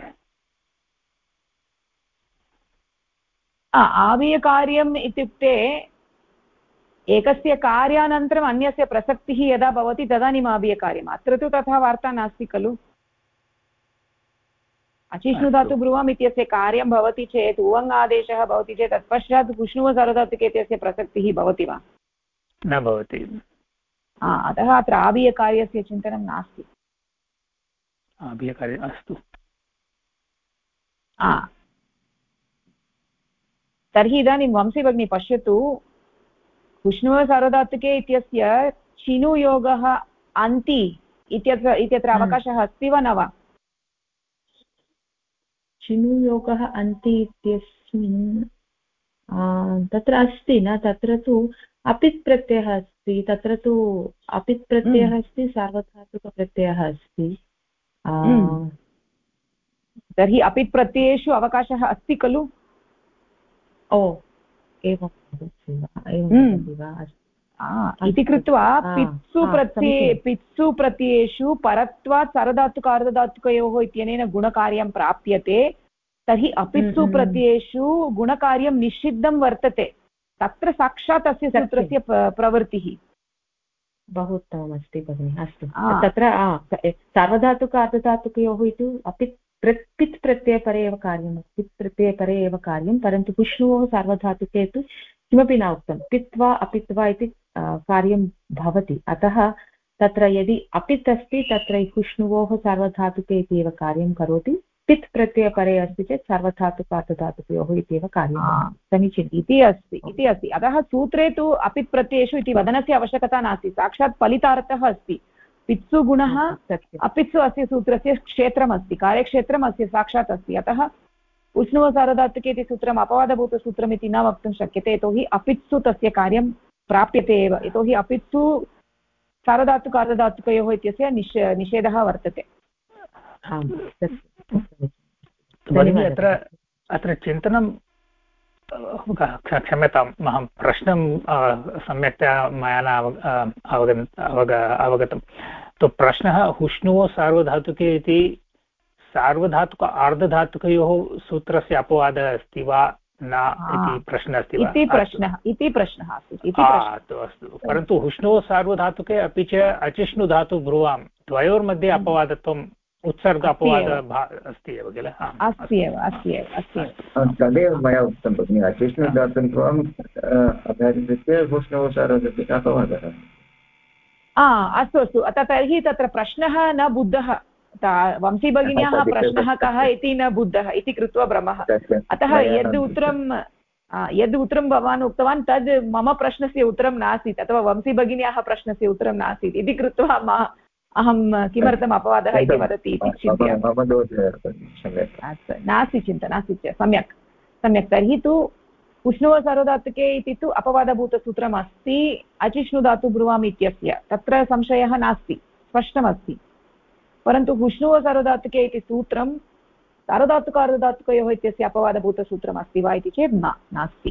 आभीयकार्यम् इत्युक्ते एकस्य कार्यानन्तरम् अन्यस्य प्रसक्तिः यदा भवति तदानीम् आभीयकार्यम् अत्र तु तथा वार्ता नास्ति खलु अचिष्णुधातु ब्रुवम् इत्यस्य कार्यं भवति चेत् उवङ् आदेशः भवति चेत् तत्पश्चात् उष्णुवसार्वधातुके इत्यस्य प्रसक्तिः भवति वा न भवति अतः अत्र आभीयकार्यस्य चिन्तनं नास्ति आभीयकार्यम् अस्तु तर्हि इदानीं वंशी भगिनी पश्यतु उष्णुवसार्वधातुके इत्यस्य चिनुयोगः अन्ति इत्यत्र अवकाशः अस्ति वा न वा चिनुयोगः अन्ति इत्यस्मिन् तत्र अस्ति न तत्र तु अपित् प्रत्ययः अस्ति तत्र तु अपित् प्रत्ययः अस्ति सार्वधातुकप्रत्ययः अस्ति तर्हि अपित् प्रत्ययेषु अवकाशः अस्ति खलु ओ एवं इति कृत्वा पित्सु प्रत्ययेषु परत्वात् सार्वधातुकार्धधातुकयोः इत्यनेन गुणकार्यं प्राप्यते तर्हि अपित्सु प्रत्ययेषु गुणकार्यं निषिद्धं वर्तते तत्र साक्षात् अस्य सूत्रस्य प्रवृत्तिः बहु उत्तममस्ति भगिनि अस्तु तत्र सार्वधातुकार्धधातुकयोः इति अपित् पित् प्रत्ययपरे एव कार्यम् पित् प्रत्ययपरे एव कार्यं परन्तु उष्णोः सार्वधातुके तु किमपि न उक्तं पित् वा अपित् वा इति कार्यं भवति अतः तत्र यदि अपित् अस्ति तत्र उष्णुवोः सार्वधातुके इति एव कार्यं करोति पित् प्रत्ययपरे अस्ति चेत् सार्वधातुकार्धधातुकयोः इत्येव कार्यं समीचीनम् इति अस्ति अतः सूत्रे तु अपित् प्रत्ययेषु इति वदनस्य आवश्यकता नास्ति साक्षात् फलितार्थः अस्ति पित्सु गुणः अपित्सु अस्य सूत्रस्य क्षेत्रमस्ति कार्यक्षेत्रम् अस्य साक्षात् अस्ति अतः उष्णुवसार्वधातुके इति सूत्रम् अपवादभूतसूत्रम् इति न वक्तुं शक्यते यतोहि अपित्सु तस्य कार्यं प्राप्यते एव यतोहि अपित्सु सार्वधातुकार्धधातुकयोः इत्यस्य निषेधः वर्तते अत्र चिन्तनं क्षम्यताम् अहं प्रश्नं सम्यक्तया मया न अवगतं तो प्रश्नः उष्णुवो सार्वधातुके इति सार्वधातुक आर्धधातुकयोः सूत्रस्य अपवादः अस्ति वा न इति प्रश्नः अस्ति वा इति प्रश्नः अस्तु परन्तु उष्णुवो सार्वधातुके अपि च अचिष्णुधातु ब्रुवां द्वयोर्मध्ये अपवादत्वं उत्सर्ग अपवादः अस्ति एव किल अस्ति एव तदेव मया उक्तं भगिनि अचिष्णुधातुत्वम् आधारीकृत्य उष्णोः सार्वधातुके अपवादः अस्तु तर्हि तत्र प्रश्नः न बुद्धः वंशी भगिन्याः प्रश्नः कः इति न बुद्धः इति कृत्वा भ्रमः अतः यद् उत्तरं भवान् उक्तवान् तद् मम प्रश्नस्य उत्तरं नासीत् अथवा वंशी भगिन्याः प्रश्नस्य उत्तरं नासीत् इति कृत्वा अहं किमर्थम् अपवादः इति वदति इति चिन्तयामि नास्ति चिन्ता नास्ति सम्यक् तर्हि तु उष्णुवसार्वधातुके इति तु अपवादभूतसूत्रम् अस्ति अचिष्णुधातु ब्रुवाम् इत्यस्य तत्र संशयः नास्ति स्पष्टमस्ति परन्तु उष्णुवसार्वधातुके इति सूत्रं सार्वधातुकार्धधातुकयोः इत्यस्य अपवादभूतसूत्रम् अस्ति वा इति चेत् नास्ति।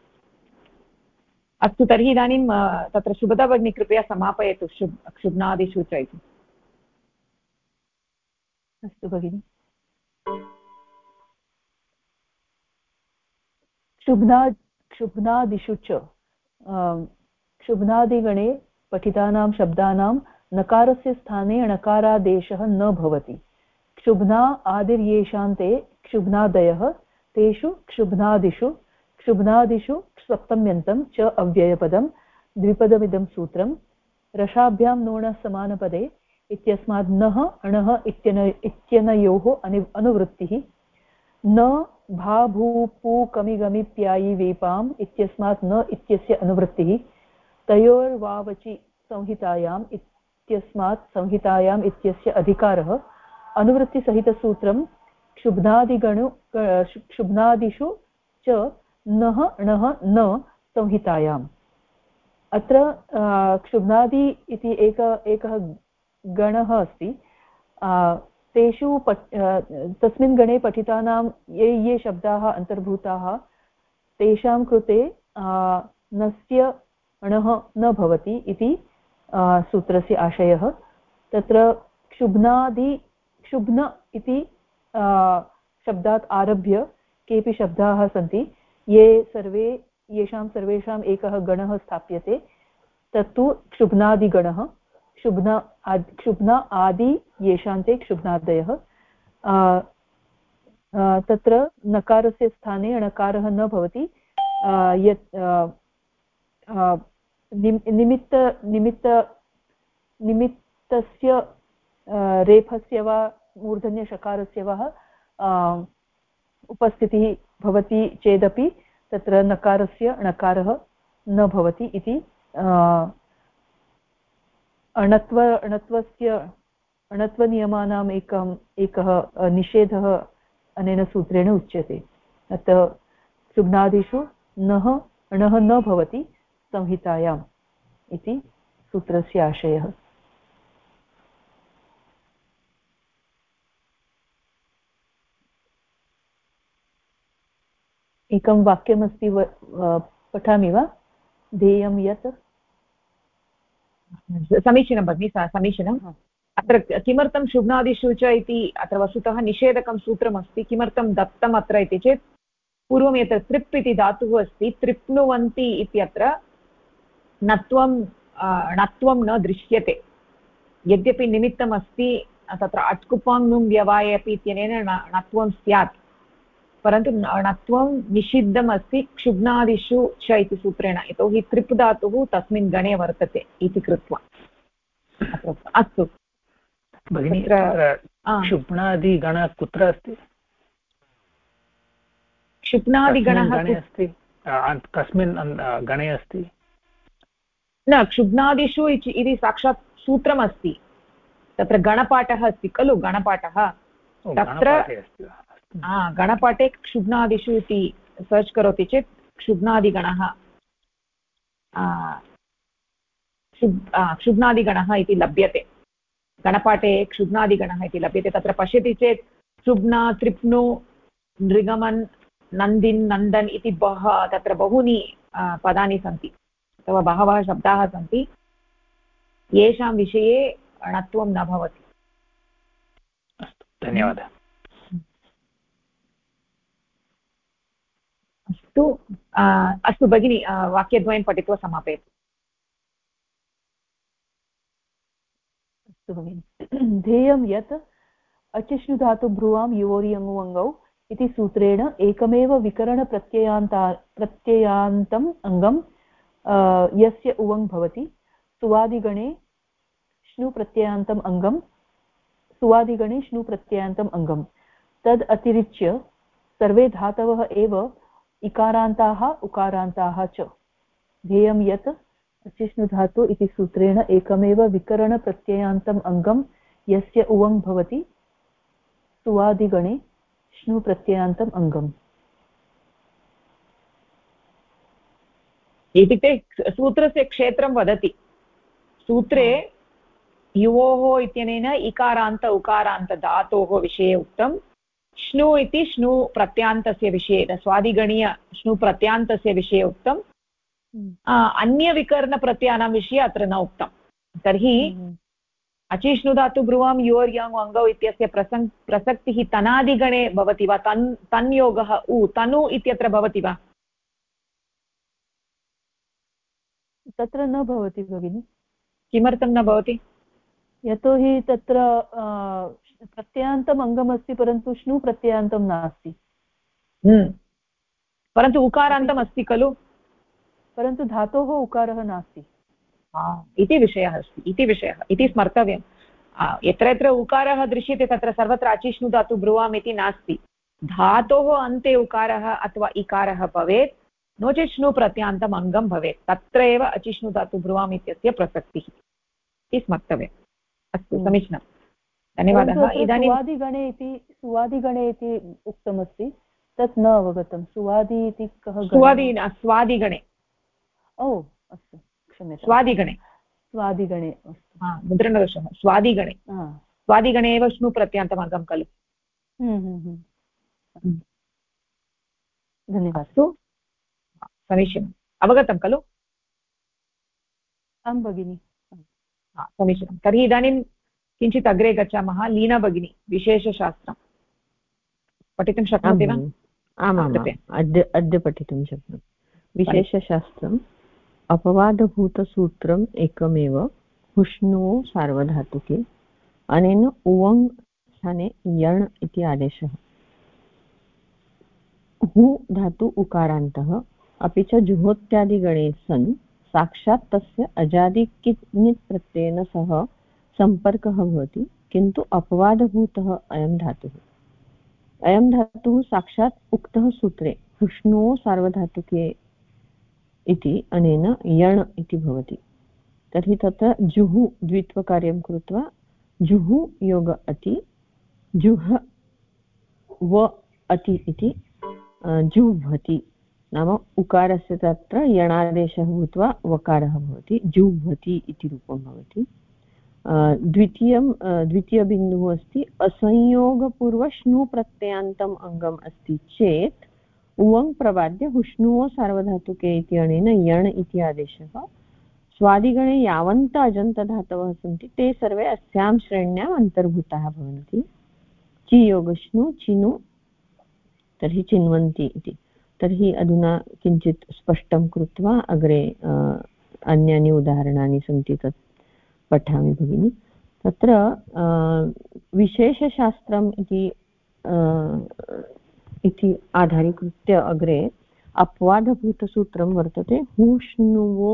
अस्तु, तर्हि इदानीं तत्र शुभदा भगिनी कृपया समापयतु क्षुब्नादिषु च इति। अस्तु भगिनि। क्षुब्नादिषु च क्षुब्नादिगणे पठितानां शब्दानां नकारस्य स्थाने णकारादेशः न भवति। क्षुब्ना आदिर्येषान्ते क्षुब्नादयः तेषु क्षुब्नादिषु सप्तम्यन्तं च अव्ययपदं द्विपदमिदं सूत्रं रसाभ्यां नोणः समानपदे इत्यस्मात् नः अणः इत्यनयोः अनुवृत्तिः न भा भू पू कमि गमि प्यायि वेपाम् इत्यस्मात् न इत्यस्य अनुवृत्तिः तयोर्वावचि संहितायाम् इत्यस्मात् संहितायाम् इत्यस्य अधिकारः अनुवृत्तिसहितसूत्रं क्षुब्नादिषु च नः णः न संहितायाम्। अत्र क्षुब्नादि इति एकः गणः अस्ति। तेषु तस्मिन् गणे पठितानां ये शब्दाः अन्तर्भूताः तेषां कृते नस्य णः न भवति इति सूत्रस्य आशयः। तत्र क्षुब्न इति शब्दात् आरभ्य केऽपि शब्दाः सन्ति येषां सर्वेषाम् एकः गणः स्थाप्यते तत्तु क्षुब्नादिगणः। क्षुब्ना आदि येषान्ते क्षुब्नादयः। तत्र नकारस्य स्थाने णकारः न भवति। यत् निमित्तस्य रेफस्य वा मूर्धन्यषकारस्य वा उपस्थितिः भवति चेदपि तत्र नकारस्य णकारः न भवति इति अणत्वनियमानाम् एकः निषेधः अनेन सूत्रेण उच्यते। अतः क्षुब्नादिषु नः णः न भवति संहितायाम् इति सूत्रस्य आशयः। एकं वाक्यमस्ति, पठामि वा? ध्येयं यत्। समीचीनं भगिनि, समीचीनम्। अत्र किमर्थं क्षुब्नादिषु च इति अत्र वस्तुतः निषेधकं सूत्रमस्ति। किमर्थं दत्तम् अत्र इति चेत् पूर्वं यत्र त्रिप् इति धातुः अस्ति, त्रिप्नुवन्ति इत्यत्र णत्वं न दृश्यते। यद्यपि निमित्तम् अस्ति तत्र अट्कुपाङ् व्यवाय अपि इत्यनेन णत्वं स्यात्, परन्तु णत्वं निषिद्धम् अस्ति क्षुब्नादिषु च इति सूत्रेण, यतोहि त्रिप् धातुः तस्मिन् गणे वर्तते इति कृत्वा। अस्तु भगिनि, क्षुब्नादिगण कुत्र अस्ति? क्षुब्नादिगणः अस्ति कस्मिन् गणे अस्ति? न, क्षुब्नादिषु इति साक्षात् सूत्रमस्ति। तत्र गणपाठः अस्ति खलु, गणपाठः। तत्र गणपाठे क्षुब्नादिषु इति सर्च् करोति चेत् क्षुब्नादिगणः इति लभ्यते। गणपाठे क्षुब्नादिगणः इति लभ्यते। तत्र पश्यति चेत् क्षुब्ना, तृप्नु, नृगमन्, नन्दिन्, नन्दन् इति तत्र बहूनि पदानि सन्ति अथवा बहवः शब्दाः सन्ति येषां विषये णत्वं न भवति। अस्तु, धन्यवादः। अस्तु भगिनि, वाक्यद्वयं पठित्वा समापयतु। अस्तु भगिनि। ध्येयं यत् अचिष्णुधातुभ्रुवां युवोर्यङुवङौ इति सूत्रेण एकमेव विकरणप्रत्ययान्तम् अङ्गं यस्य उवङ् भवति सुवादिगणे श्नुप्रत्ययान्तम् अङ्गं तद् अतिरिच्य सर्वे धातवः एव इकारान्ताः उकारान्ताः च। ध्येयं यत् अचिष्णुधातु इति सूत्रेण एकमेव विकरणप्रत्ययान्तम् अङ्गं यस्य उवङ् भवति सुवादिगणे श्नुप्रत्ययान्तम् अङ्गम्। इत्युक्ते सूत्रस्य क्षेत्रं वदति। सूत्रे युवोः इत्यनेन इकारान्त उकारान्त धातोः विषये उक्तं, श्नु इति श्नु प्रत्यान्तस्य विषये स्वादिगणीय श्नु प्रत्यान्तस्य विषये उक्तम् अन्यविकरणप्रत्ययानां विषये अत्र न उक्तं तर्हि अचिष्णुधातु ब्रुवां योर् यङ् अङ्गौ इत्यस्य प्रसक्तिः तनादिगणे भवति वा तन्योगः उ तनु इत्यत्र भवति वा तत्र न भवति भगिनि किमर्थं न भवति यतोहि तत्र प्रत्ययान्तम् अङ्गमस्ति परन्तु श्नु प्रत्ययान्तं नास्ति परन्तु उकारान्तम् अस्ति खलु परन्तु धातोः उकारः नास्ति इति विषयः अस्ति इति स्मर्तव्यं यत्र यत्र उकारः दृश्यते तत्र सर्वत्र अचिष्णु धातु ब्रुवाम् इति नास्ति धातोः अन्ते उकारः अथवा इकारः भवेत् नो चेत् श्नु प्रत्यान्तम् अङ्गं भवेत् तत्र एव अचिष्णु धातु ब्रुवाम् इत्यस्य प्रसक्तिः इति स्मर्तव्यम् अस्तु समीचीनं धन्यवादः इदानीं सुवादिगणे इति उक्तमस्ति तत् न अवगतं सुवादि इति कः स्वादिगणे ओ अस्तु क्षम्यतां स्वादिगणे अस्तु मुद्रणदोषः स्वादिगणे एव श्नु प्रत्यान्तम् अङ्गं खलु धन्यवादः समीचीनम् अवगतं खलु आं भगिनि समीचीनं तर्हि इदानीं किञ्चित् अग्रे गच्छामः लीना भगिनी विशेषशास्त्रं पठितुं शक्नोति वा आमाम् अद्य पठितुं शक्नोमि विशेषशास्त्रम् अपवादभूतसूत्रम् एकमेव हुष्णुः सार्वधातुके अनेन उवङ् स्थाने यण् इति आदेशः हु धातु उकारान्तः अपि च जुहोत्यादिगणे सन् साक्षात् तस्य अजादि कित् नित् प्रत्ययेन सह सम्पर्कः भवति किन्तु अपवादभूतः अयं धातुः साक्षात् उक्तः सूत्रे हुष्णुः सार्वधातुके इति अनेन यण् इति भवति तर्हि तत्र जुहु द्वित्वकार्यं कृत्वा जुहु योग अति जुह व अति इति जुह्वति नाम उकारस्य तत्र यणादेशः भूत्वा वकारः भवति जुह्वति इति रूपं भवति द्वितीयबिन्दुः अस्ति असंयोगपूर्वश्नु प्रत्ययान्तम् अङ्गम् अस्ति चेत् उवङ् प्रबाद्य हुष्णुः सार्वधातुके इति अनेन यण् इति आदेशः स्वादिगणे यावन्त अजन्तधातवः सन्ति ते सर्वे अस्यां श्रेण्याम् अन्तर्भूताः भवन्ति चियोगश्नु चिनु तर्हि चिन्वन्ति इति तर्हि अधुना किञ्चित् स्पष्टं कृत्वा अग्रे अन्यानि उदाहरणानि सन्ति तत् पठामि भगिनि तत्र विशेषशास्त्रम् इति आधारीकृत्य अग्रे अपवादभूतसूत्रं वर्तते हुष्णुवो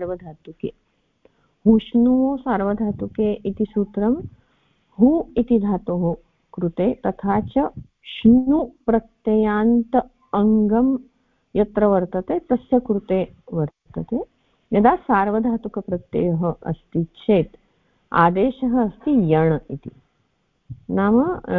सार्वधातुके इति सूत्रं हु इति धातोः कृते तथा च श्नु प्रत्ययान्त अङ्गं यत्र वर्तते तस्य कृते वर्तते यदा सार्वधातुकप्रत्ययः अस्ति चेत् आदेशः अस्ति यण् इति नाम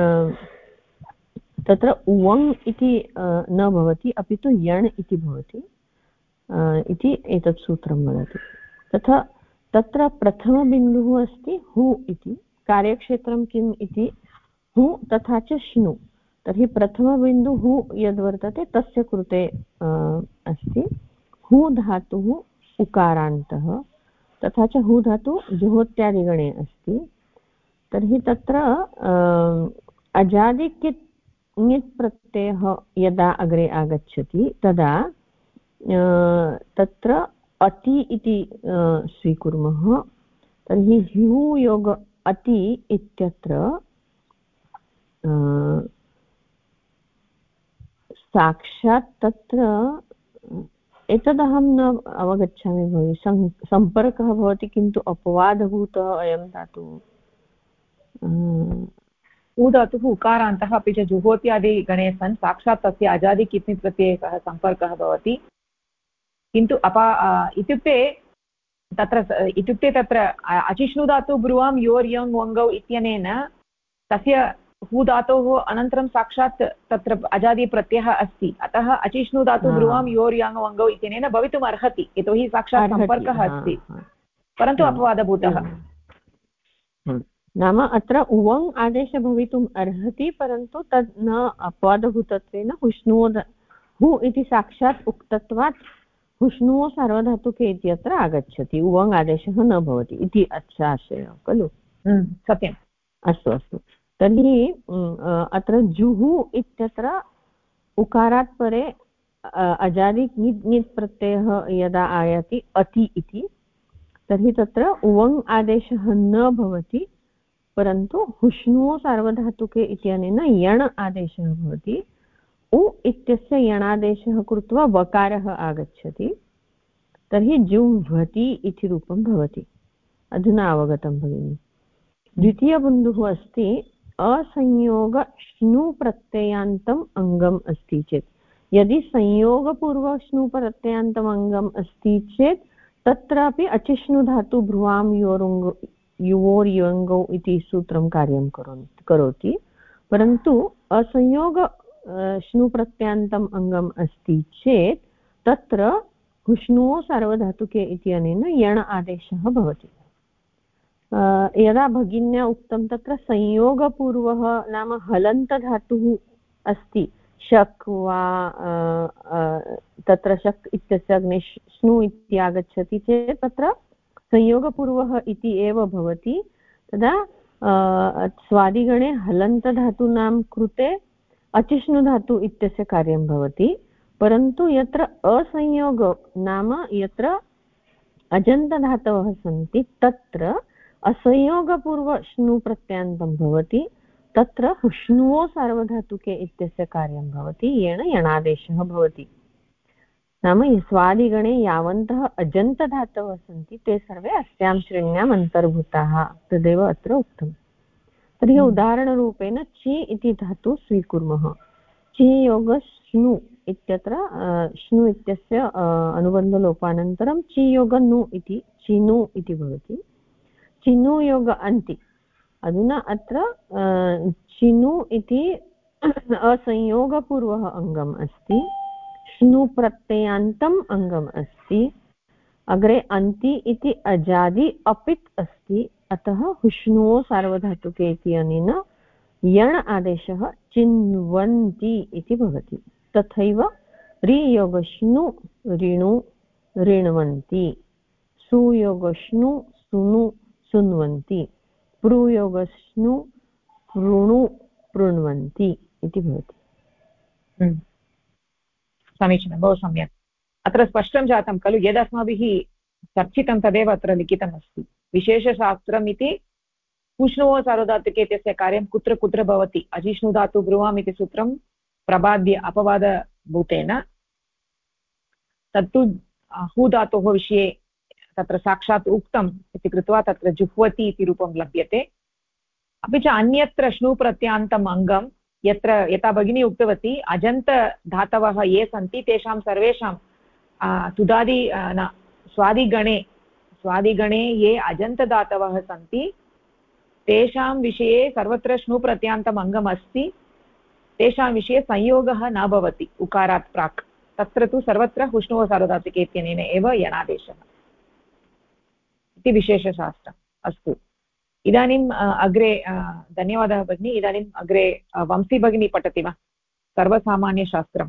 तत्र उवङ् इति न भवति अपि तु यण् इति भवति इति एतत् सूत्रं वदति तथा तत्र प्रथमबिन्दुः अस्ति हु इति कार्यक्षेत्रं किम् इति हु तथा च श्नु तर्हि प्रथमबिन्दुः हु यद्वर्तते तस्य कृते अस्ति हु धातुः उकारान्तः तथा च हु धातु जुहोत्यादिगणे अस्ति तर्हि तत्र अजादि कित् ङित् प्रत्ययः यदा अग्रे आगच्छति तदा तत्र अति इति स्वीकुर्मः तर्हि ह्यु योग अति इत्यत्र साक्षात् तत्र एतदहं न अवगच्छामि भगिनि सम्पर्कः भवति किन्तु अपवादभूतः अयं धातुः उ धातुः उकारान्तः अपि च जुहोत्यादिगणे सन् साक्षात् तस्य अजादि कित्नि प्रत्ययः सम्पर्कः भवति किन्तु इत्युक्ते तत्र अचिष्णु धातु ब्रुवां योर् यङ् वङ्गौ इत्यनेन तस्य हु धातोः अनन्तरं साक्षात् तत्र अजादि प्रत्ययः अस्ति अतः अचिष्णु धातु ब्रुवां योर् यङ् वङ्गौ इत्यनेन भवितुम् अर्हति यतोहि साक्षात् सम्पर्कः अस्ति परन्तु अपवादभूतः नाम अत्र उवङ् आदेशः भवितुम् अर्हति, परन्तु तद् न अपवादभूतत्वेन हु इति साक्षात् उक्तत्वात् हुष्णुः सार्वधातुके इत्यत्र आगच्छति, उवङ् आदेशः न भवति इति अच्छा आशयः खलु? सत्यम्। अस्तु अस्तु, तर्हि अत्र जुः इत्यत्र उकारात् परे अजादि ङित् प्रत्ययः यदा आयाति अति इति, तर्हि तत्र उवङ् आदेशः न भवति, परन्तु हुष्णुः सार्वधातुके इत्यनेन यण् आदेशः भवति। उ इत्यस्य यणादेशः कृत्वा वकारः आगच्छति, तर्हि जुह्वति इति रूपं भवति। अधुना अवगतं भगिनि। द्वितीयबिन्दुः अस्ति असंयोग श्नु प्रत्ययान्तम् अङ्गम् अस्ति चेत्, यदि संयोगपूर्व श्नु प्रत्ययान्तम् अङ्गम् अस्ति चेत् तत्रापि अचिष्णुधातु भ्रुवां युवोर्यङ्गौ इति सूत्रं कार्यं करोति, परन्तु असंयोग श्नु प्रत्ययान्तम् अङ्गम् अस्ति चेत् तत्र हुष्णुः सार्वधातुके इत्यनेन यण् आदेशः भवति। यदा भगिन्या उक्तं तत्र संयोगपूर्वः नाम हलन्तधातुः अस्ति, शक् वा तत्र शक् इत्यस्य अग्ने श्नु इति आगच्छति चेत् तत्र संयोगपूर्वः इति एव भवति। तदा स्वादिगणे हलन्तधातूनां कृते अचिष्णुधातु इत्यस्य कार्यं भवति, परन्तु यत्र असंयोग नाम यत्र अजन्तधातवः सन्ति तत्र असंयोगपूर्व श्नु प्रत्ययान्तं भवति, तत्र हुष्णुः सार्वधातुके इत्यस्य कार्यं भवति, येन यणादेशः भवति। नाम स्वादिगणे यावन्तः अजन्तधातवः सन्ति ते सर्वे अस्यां श्रेण्याम् अन्तर्भूताः, तदेव अत्र उक्तम्। तर्हि उदाहरणरूपेण चि इति धातु स्वीकुर्मः। चि योग श्नु इत्यत्र श्नु इत्यस्य अनुबन्धलोपानन्तरं चि योग नु इति चिनु इति भवति। चिनु योग अन्ति। अधुना अत्र चिनु इति असंयोगपूर्वः अङ्गम् अस्ति, श्नु प्रत्ययान्तम् अङ्गम् अस्ति, अग्रे अन्ति इति अजादि अपित् अस्ति, अतः हुष्णुः सार्वधातुके इति अनेन यण् आदेशः चिन्वन्ति इति भवति। तथैव रियोगश्नु ऋणु ऋण्वन्ति, सुयोगश्नु सुनु सुन्वन्ति, प्रुयोगश्नु ऋणु पृण्वन्ति इति भवति। समीचीनं, बहु सम्यक्। अत्र स्पष्टं जातं खलु, यद् अस्माभिः चर्चितं तदेव अत्र लिखितमस्ति। विशेषशास्त्रम् इति हुष्णुः सार्वधातुके इत्यस्य कार्यं कुत्र कुत्र भवति, अजिष्णुधातु ब्रुवाम् इति सूत्रं प्रबाद्य अपवादभूतेन, तत्तु हु धातोः विषये तत्र साक्षात् उक्तम् इति कृत्वा तत्र जुह्वति इति रूपं लभ्यते। अपि च अन्यत्र श्नु प्रत्ययान्तम् अङ्गं यत्र यथा भगिनी उक्तवती अजन्तधातवः ये सन्ति तेषां सर्वेषां तुदादि न स्वादिगणे ये अजन्तधातवः सन्ति तेषां विषये सर्वत्र श्नु प्रत्ययान्तम् अङ्गम् अस्ति, तेषां विषये संयोगः न भवति उकारात् प्राक्, तत्र तु सर्वत्र हुष्णुः सार्वधातुके इत्यनेन एव यणादेशः इति विशेषशास्त्रम्। अस्तु, इदानीम् अग्रे धन्यवादः भगिनी। इदानीम् अग्रे वंशी भगिनी पठति वा सर्वसामान्यशास्त्रम्?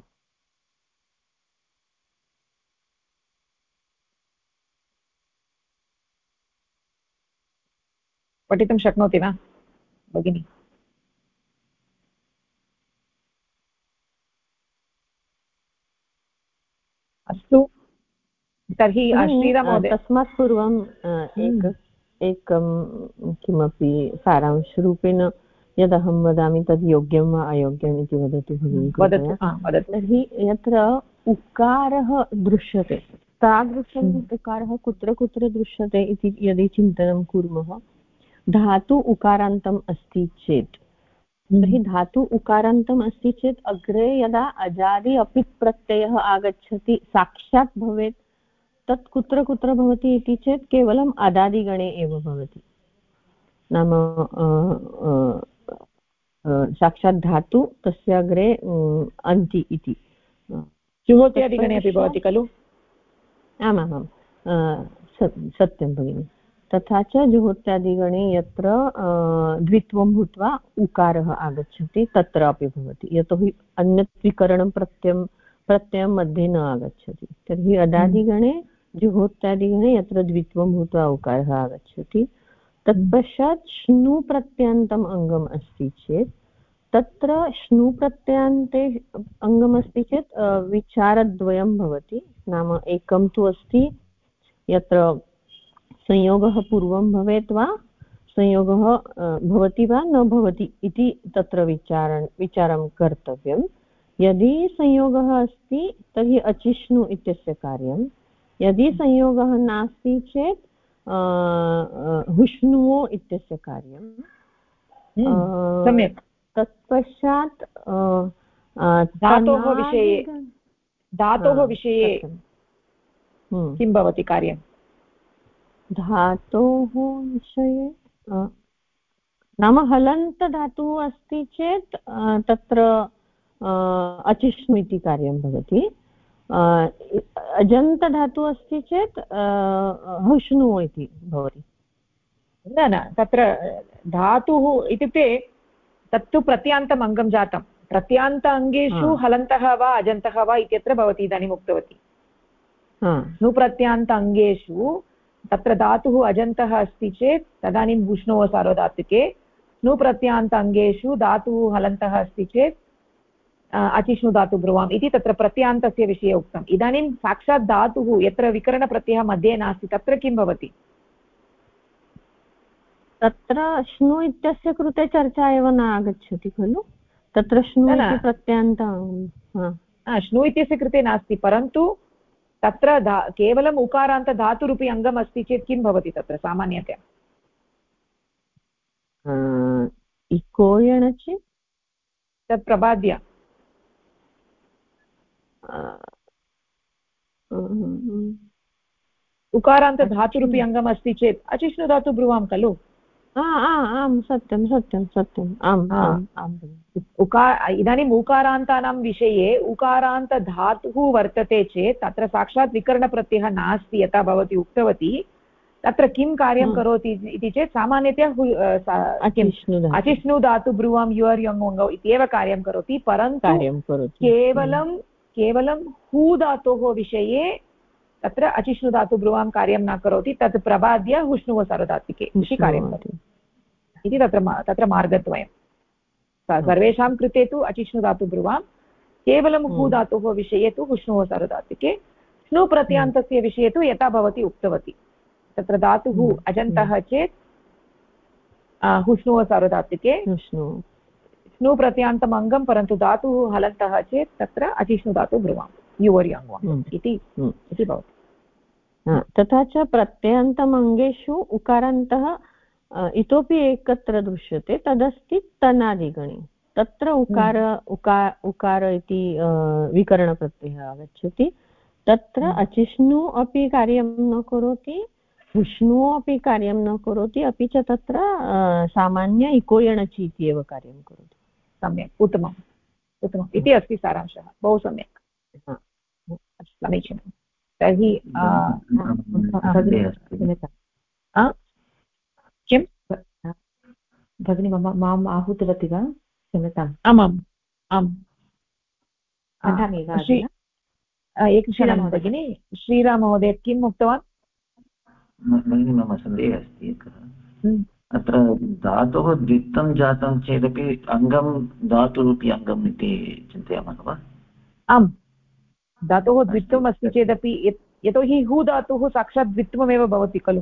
पठितुं शक्नोति वा भगिनी? अस्तु, तर्हि श्रीराममहोदय, तस्मात् पूर्वम् एकं किमपि सारांशरूपेण यदहं वदामि तद् योग्यं वा अयोग्यम् इति वदतु भगिनी। तर्हि यत्र उकारः दृश्यते तादृशम् उकारः कुत्र कुत्र दृश्यते इति यदि चिन्तनं कुर्मः, धातु उकारान्तम् अस्ति चेत् तर्हि धातु उकारान्तम् अस्ति चेत् अग्रे यदा अजादि अपित् प्रत्ययः आगच्छति साक्षात् भवेत्, तत् कुत्र कुत्र भवति इति चेत् केवलम् अदादिगणे एव भवति। नाम साक्षात् धातु तस्य अग्रे अन्ति इति जुहोत्यादिगणे अपि भवति खलु? आमामां सत्यं भगिनि। तथा च जुहोत्यादिगणे यत्र द्वित्वं भूत्वा उकारः आगच्छति तत्रापि भवति, यतोहि अन्यत् विकरणं प्रत्ययं मध्ये न आगच्छति। तर्हि अदादिगणे जुहोत्यादिगणे यत्र द्वित्वं भूत्वा उकारः आगच्छति, तत्पश्चात् श्नु प्रत्ययान्तम् अङ्गम् अस्ति चेत् तत्र श्नु प्रत्ययान्ते अङ्गमस्ति चेत् विचारद्वयं भवति। नाम एकं तु अस्ति यत्र संयोगः पूर्वं भवेत् वा संयोगः भवति वा न भवति इति तत्र विचारं कर्तव्यं। यदि संयोगः अस्ति तर्हि अचिष्णु इत्यस्य कार्यं, यदि संयोगः नास्ति चेत् हुष्णुवो इत्यस्य कार्यं। सम्यक्। तत्पश्चात् धातोः विषये किं भवति कार्यं? धातोः विषये नाम हलन्तधातुः अस्ति चेत् तत्र अचिष्णु इति कार्यं भवति। अजन्तधातुः अस्ति चेत् हुष्णु इति भवति। न तत्र धातुः इत्युक्ते तत्तु प्रत्यान्तम् अङ्गं जातं। प्रत्यान्त अङ्गेषु हलन्तः वा अजन्तः वा इत्यत्र भवती इदानीम् उक्तवती। नुप्रत्यान्त अङ्गेषु तत्र धातुः अजन्तः अस्ति चेत् तदानीं हुष्णोः सार्वधातुके, नुप्रत्यान्त अङ्गेषु धातुः हलन्तः अस्ति चेत् अचिष्णु धातु ब्रुवाम् इति तत्र प्रत्यान्तस्य विषये उक्तम्। इदानीं साक्षात् धातुः यत्र विकरणप्रत्ययः मध्ये नास्ति तत्र किं भवति? तत्र श्नु इत्यस्य कृते चर्चा एव न आगच्छति खलु। तत्र श्नु इति प्रत्यान्त श्नु इत्यस्य कृते नास्ति, परन्तु तत्र केवलम् उकारान्त धातुरूपी अङ्गम् अस्ति चेत् किं भवति तत्र सामान्यतया? इको यणचि तत् प्रबाद्य उकारान्त धातुरूपी अङ्गम् अस्ति चेत् अचिष्णु धातु ब्रुवां खलु। आम् सत्यं सत्यं सत्यम् आम्। इदानीम् उकारान्तानां विषये उकारान्त धातुः वर्तते चेत् तत्र साक्षात् विकरणप्रत्ययः नास्ति यथा भवती उक्तवती। तत्र किं कार्यं करोति इति चेत् सामान्यतया अचिष्णु धातु ब्रुवां युवर् यङौ इत्येव कार्यं करोति, परन्तु केवलं हू धातोः विषये तत्र अचिष्णु धातु ब्रुवां कार्यं न करोति। तत् प्रबाद्य हुष्णुव सार्वधातुके इति कार्यं करोति इति तत्र मार्गद्वयं। सर्वेषां कृते तु अचिष्णु धातु ब्रुवां, केवलं हू धातोः विषये तु हुष्णुव सार्वधातुके, श्नु प्रत्यान्तस्य विषये तु यथा भवती उक्तवती तत्र धातुः अजन्तः चेत् हुष्णुव सार्वधातुके, श्नु प्रत्यान्तम् अङ्गं, परन्तु धातुः हलन्तः चेत् तत्र अचिष्णु धातु ब्रुवां युवर् यङ इति भवति। तथा च प्रत्ययान्तम् अङ्गेषु उकारान्तः इतोपि एकत्र दृश्यते, तदस्ति तनादिगणे। तत्र उकार इति विकरणप्रत्ययः आगच्छति। तत्र अचिष्णु अपि कार्यं न करोति, हुष्णु अपि कार्यं न करोति, अपि च तत्र सामान्य इको यणचि इति एव कार्यं करोति। सम्यक्, उत्तमम् इति अस्ति सारांशः। बहु सम्यक्, समीचीनं। तर्हि किं भगिनी माम् आहूतवती वा? क्षम्यताम्। आमाम् आम् एकक्षणं भगिनी। श्रीराममहोदय किम् उक्तवान्? भगिनी मम सन्देहः अस्ति एकः। अत्र धातोः द्वित्वं जातं चेदपि अङ्गं धातुरूपी अङ्गम् इति चिन्तयामः वा? आम्, धातोः द्वित्वम् अस्ति चेदपि, यतोहि हू धातुः साक्षात् द्वित्वमेव भवति खलु।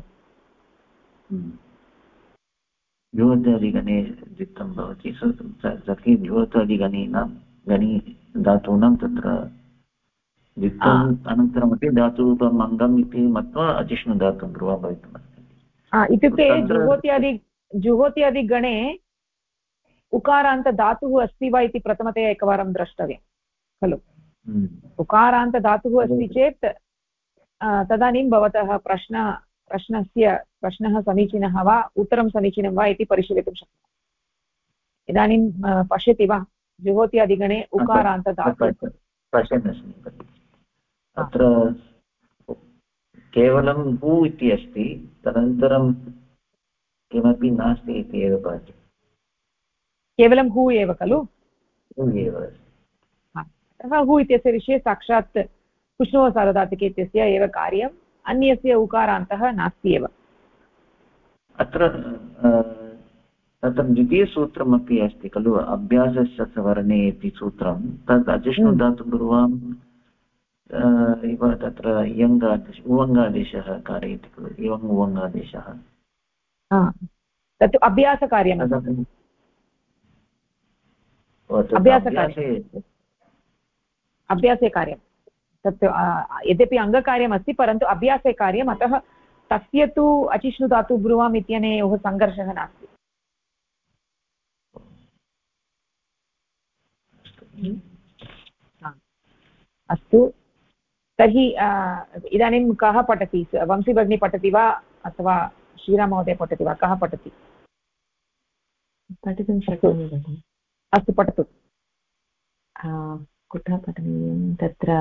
जुहोत्यादिगणे द्वित्वं भवति। तर्हि जुहोत्यादिगणी धातूनां तत्र द्वित्वम् अनन्तरमपि धातुरूपम् अङ्गम् इति मत्वा अचिष्णु धातुं ब्रुवा भवितुमर्हति। इत्युक्ते जुहोत्यादिगणे उकारान्त धातुः अस्ति वा इति प्रथमतया एकवारं द्रष्टव्यं खलु। उकारान्त धातुः अस्ति चेत् तदानीं भवतः प्रश्नः समीचीनः वा उत्तरं समीचीनं वा इति परिशीलितुं शक्नुमः। इदानीं पश्यति वा जुहोत्यादिगणे उकारान्त धातुः? पश्यन्नस्मि। अत्र केवलं हू इति अस्ति, तदनन्तरं किमपि नास्ति इति एव भाति। केवलं हू एव खलु? हू एव अस्ति। अतः हू इत्यस्य विषये साक्षात् कुष्णुः सार्वधातुके इत्यस्य एव कार्यम्, अन्यस्य उकारान्तः नास्ति एव। अत्र तत्र द्वितीयसूत्रमपि अस्ति खलु, अभ्यासस्य सवर्णे इति सूत्रं, तद् अजिष्णुधातुपूर्वम् इव तत्र उवङ्गादेशः कारयति खलु, एवम् उवङ्गादेशः तत्तु अभ्यासकार्यम्। अभ्यासे कार्यं तत् यद्यपि अङ्गकार्यमस्ति परन्तु अभ्यासे कार्यम्, अतः तस्य तु अचिष्णुधातु ब्रुवाम् इत्यनयोः सङ्घर्षः नास्ति। अस्तु, तर्हि इदानीं कः पठति? वंशी भगिनी पठति वा अथवा श्रीराममहोदय पठति वा? कः पठति? पठितुं शक्नोमि भगिनि। अस्तु, पठतु। कुतः पठनीयं? तत्र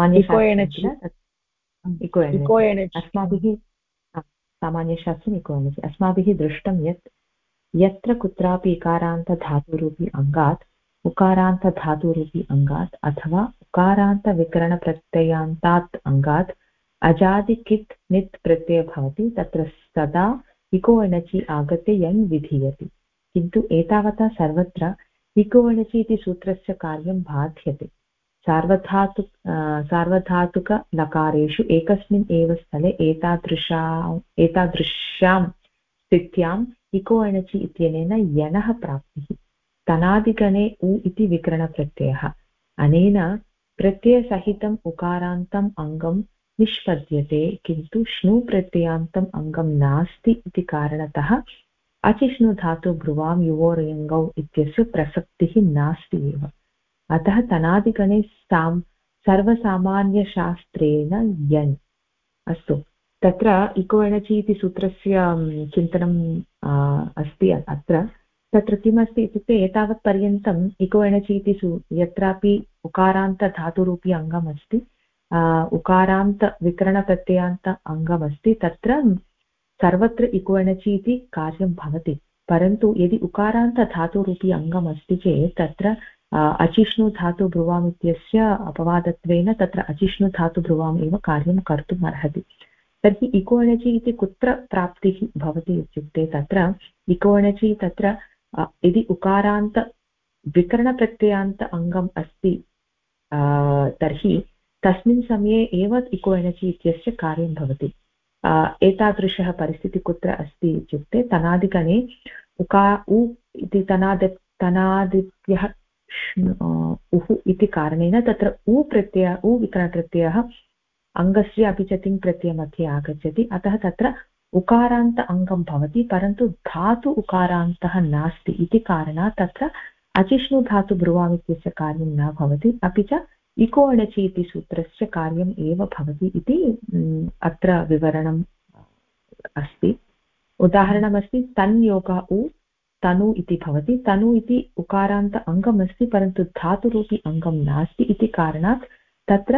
सामान्यशास्त्रम् इकोनचि अस्माभिः दृष्टं यत् यत्र कुत्रापि इकारान्तधातुरूपी अङ्गात् उकारान्तधातुरूपी अङ्गात् अथवा उकारान्तविकरणप्रत्ययान्तात् अङ्गात् अजादिकित् नित् प्रत्ययः भवति, तत्र सदा इको एणचि आगत्य यन् विधीयते। किन्तु एतावता सर्वत्र इको एणचि इति सूत्रस्य कार्यं बाध्यते। सार्वधातुकलकारेषु एकस्मिन् एव स्थले एतादृश्यां स्थित्याम् इको एणचि इत्यनेन यणः प्राप्तिः। तनादिगणे उ इति विकरणप्रत्ययः, अनेन प्रत्ययसहितम् उकारान्तम् अङ्गं निष्पद्यते, किन्तु श्नु प्रत्ययान्तम् अङ्गं नास्ति इति कारणतः अचिष्णुधातु ब्रुवां युवोर्यङ्गौ इत्यस्य प्रसक्तिः नास्ति एव। अतः तनादिगणे सर्वसामान्यशास्त्रेण यन्। अस्तु, तत्र इको एणचि इति सूत्रस्य चिन्तनम् अस्ति अत्र। तत्र किमस्ति इत्युक्ते एतावत्पर्यन्तम् इको एणचि इति यत्रापि उकारान्तधातुरूपी अङ्गमस्ति, उकारान्तविकरणप्रत्ययान्त अङ्गमस्ति, तत्र सर्वत्र इको एणचि इति कार्यं भवति। परन्तु यदि उकारान्तधातुरूपी अङ्गमस्ति चेत् तत्र अचिष्णुधातुब्रुवाम् इत्यस्य अपवादत्वेन तत्र अचिष्णुधातुब्रुवाम् एव कार्यं कर्तुम् अर्हति। तर्हि इको एणचि इति कुत्र प्राप्तिः भवति इत्युक्ते तत्र इको एणचि तत्र यदि उकारान्तविकरणप्रत्ययान्त अङ्गम् अस्ति तर्हि तस्मिन् समये एव इको एणचि इत्यस्य कार्यं भवति। एतादृशः परिस्थितिः कुत्र अस्ति इत्युक्ते तनादिगणे उ इति तनादिभ्यः उः इति कारणेन तत्र उ विकरणप्रत्ययः अङ्गस्य अपि च तिङ् प्रत्ययमध्ये आगच्छति। अतः तत्र उकारान्त अङ्गं भवति, परन्तु धातु उकारान्तः नास्ति इति कारणात् तत्र अचिष्णुधातु ब्रुवाम् इत्यस्य कार्यं न भवति, अपि च इको एणचि इति सूत्रस्य कार्यम् एव भवति इति अत्र विवरणम् अस्ति। उदाहरणमस्ति तन्योगः उ तनु इति भवति। तनु इति उकारान्त अङ्गमस्ति, परन्तु धातुरूपी अङ्गं नास्ति इति कारणात् तत्र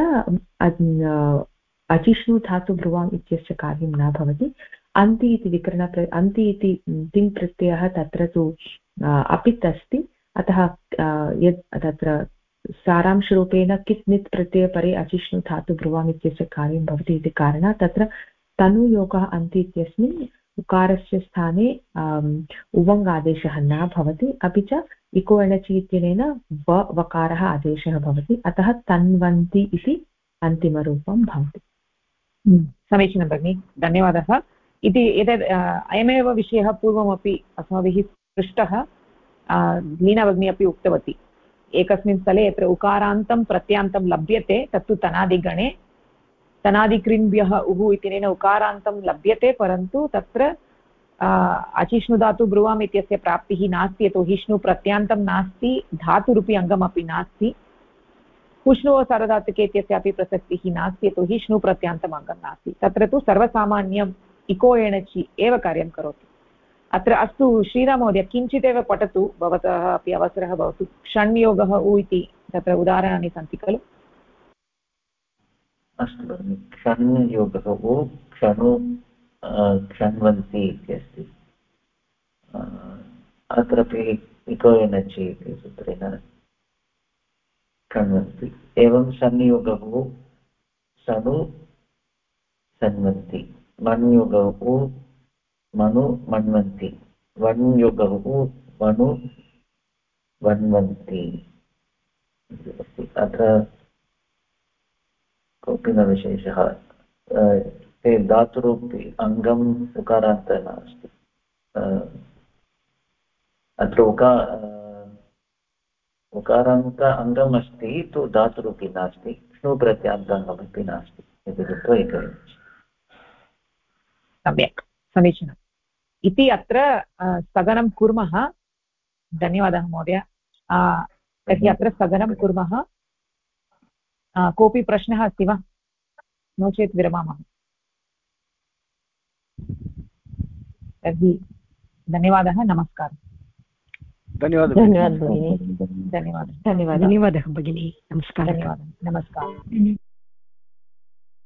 अचिष्णुधातुब्रुवाम् इत्यस्य कार्यं न भवति। अन्ति इति अन्ति इति तिङ् प्रत्ययः तत्र तु अपित् अस्ति, अतः यत् तत्र सारांशरूपेण कित् नित् प्रत्ययपरे अचिष्णुधातुब्रुवाम् इत्यस्य कार्यं भवति इति कारणात् तत्र तनुयोगः अन्ति इत्यस्मिन् उकारस्य स्थाने उवङ् आदेशः न भवति, अपि च इको एणचि इत्यनेन वकारः आदेशः भवति। अतः तन्वन्ति इति अन्तिमरूपं भवति। समीचीनं भगिनि, धन्यवादः। इति एतद् अयमेव विषयः पूर्वमपि अस्माभिः पृष्टः, लीना भगिनी अपि उक्तवती। एकस्मिन् स्थले यत्र उकारान्तं प्रत्यान्तं लभ्यते तत्तु तनादिगणे, तनादिकृन्भ्यः उः इत्यनेन उकारान्तं लभ्यते, परन्तु तत्र अचिष्णुधातु ब्रुवाम् इत्यस्य प्राप्तिः नास्ति, यतोहि श्नु प्रत्यान्तं नास्ति, धातुरूपी अङ्गमपि नास्ति। कुष्णुः सार्वधातुके इत्यस्यापि प्रसक्तिः नास्ति, यतोहि श्नु प्रत्यान्तम् अङ्गं नास्ति। तत्र तु सर्वसामान्यम् इको एणचि एव कार्यं करोति अत्र। अस्तु श्रीराममहोदय, किञ्चिदेव पठतु, भवतः अपि अवसरः भवतु। षण्योगः उ इति तत्र उदाहरणानि सन्ति खलु? अस्तु भगिनि, षण्योगः उ क्षणु क्षण्वन्ति इत्यस्ति अत्रापि इको एनर्जि इति सूत्रेण क्षण्वन्ति एवं संयोगौ सनु सन्वन्ति मन्युगौ मनु मन्वन्ति वन्युगौ मनु वन्वन्ति अत्र कोऽपि न विशेषः ते धातुरूपी अङ्गम् उकारान्त नास्ति अत्र उकारान्त अङ्गम् अस्ति तु धातुरूपी नास्ति क्ष्णु प्रत्यान्तङ्गमपि नास्ति इति कृत्वा सम्यक् समीचीनम् इति अत्र स्थगनं कुर्मः धन्यवादः महोदय तर्हि अत्र स्थगनं कुर्मः कोऽपि प्रश्नः अस्ति वा नो चेत् विरमामः तर्हि धन्यवादः नमस्कारः धन्यवादः भगिनी धन्यवादः भगिनी नमस्कारः धन्यवादः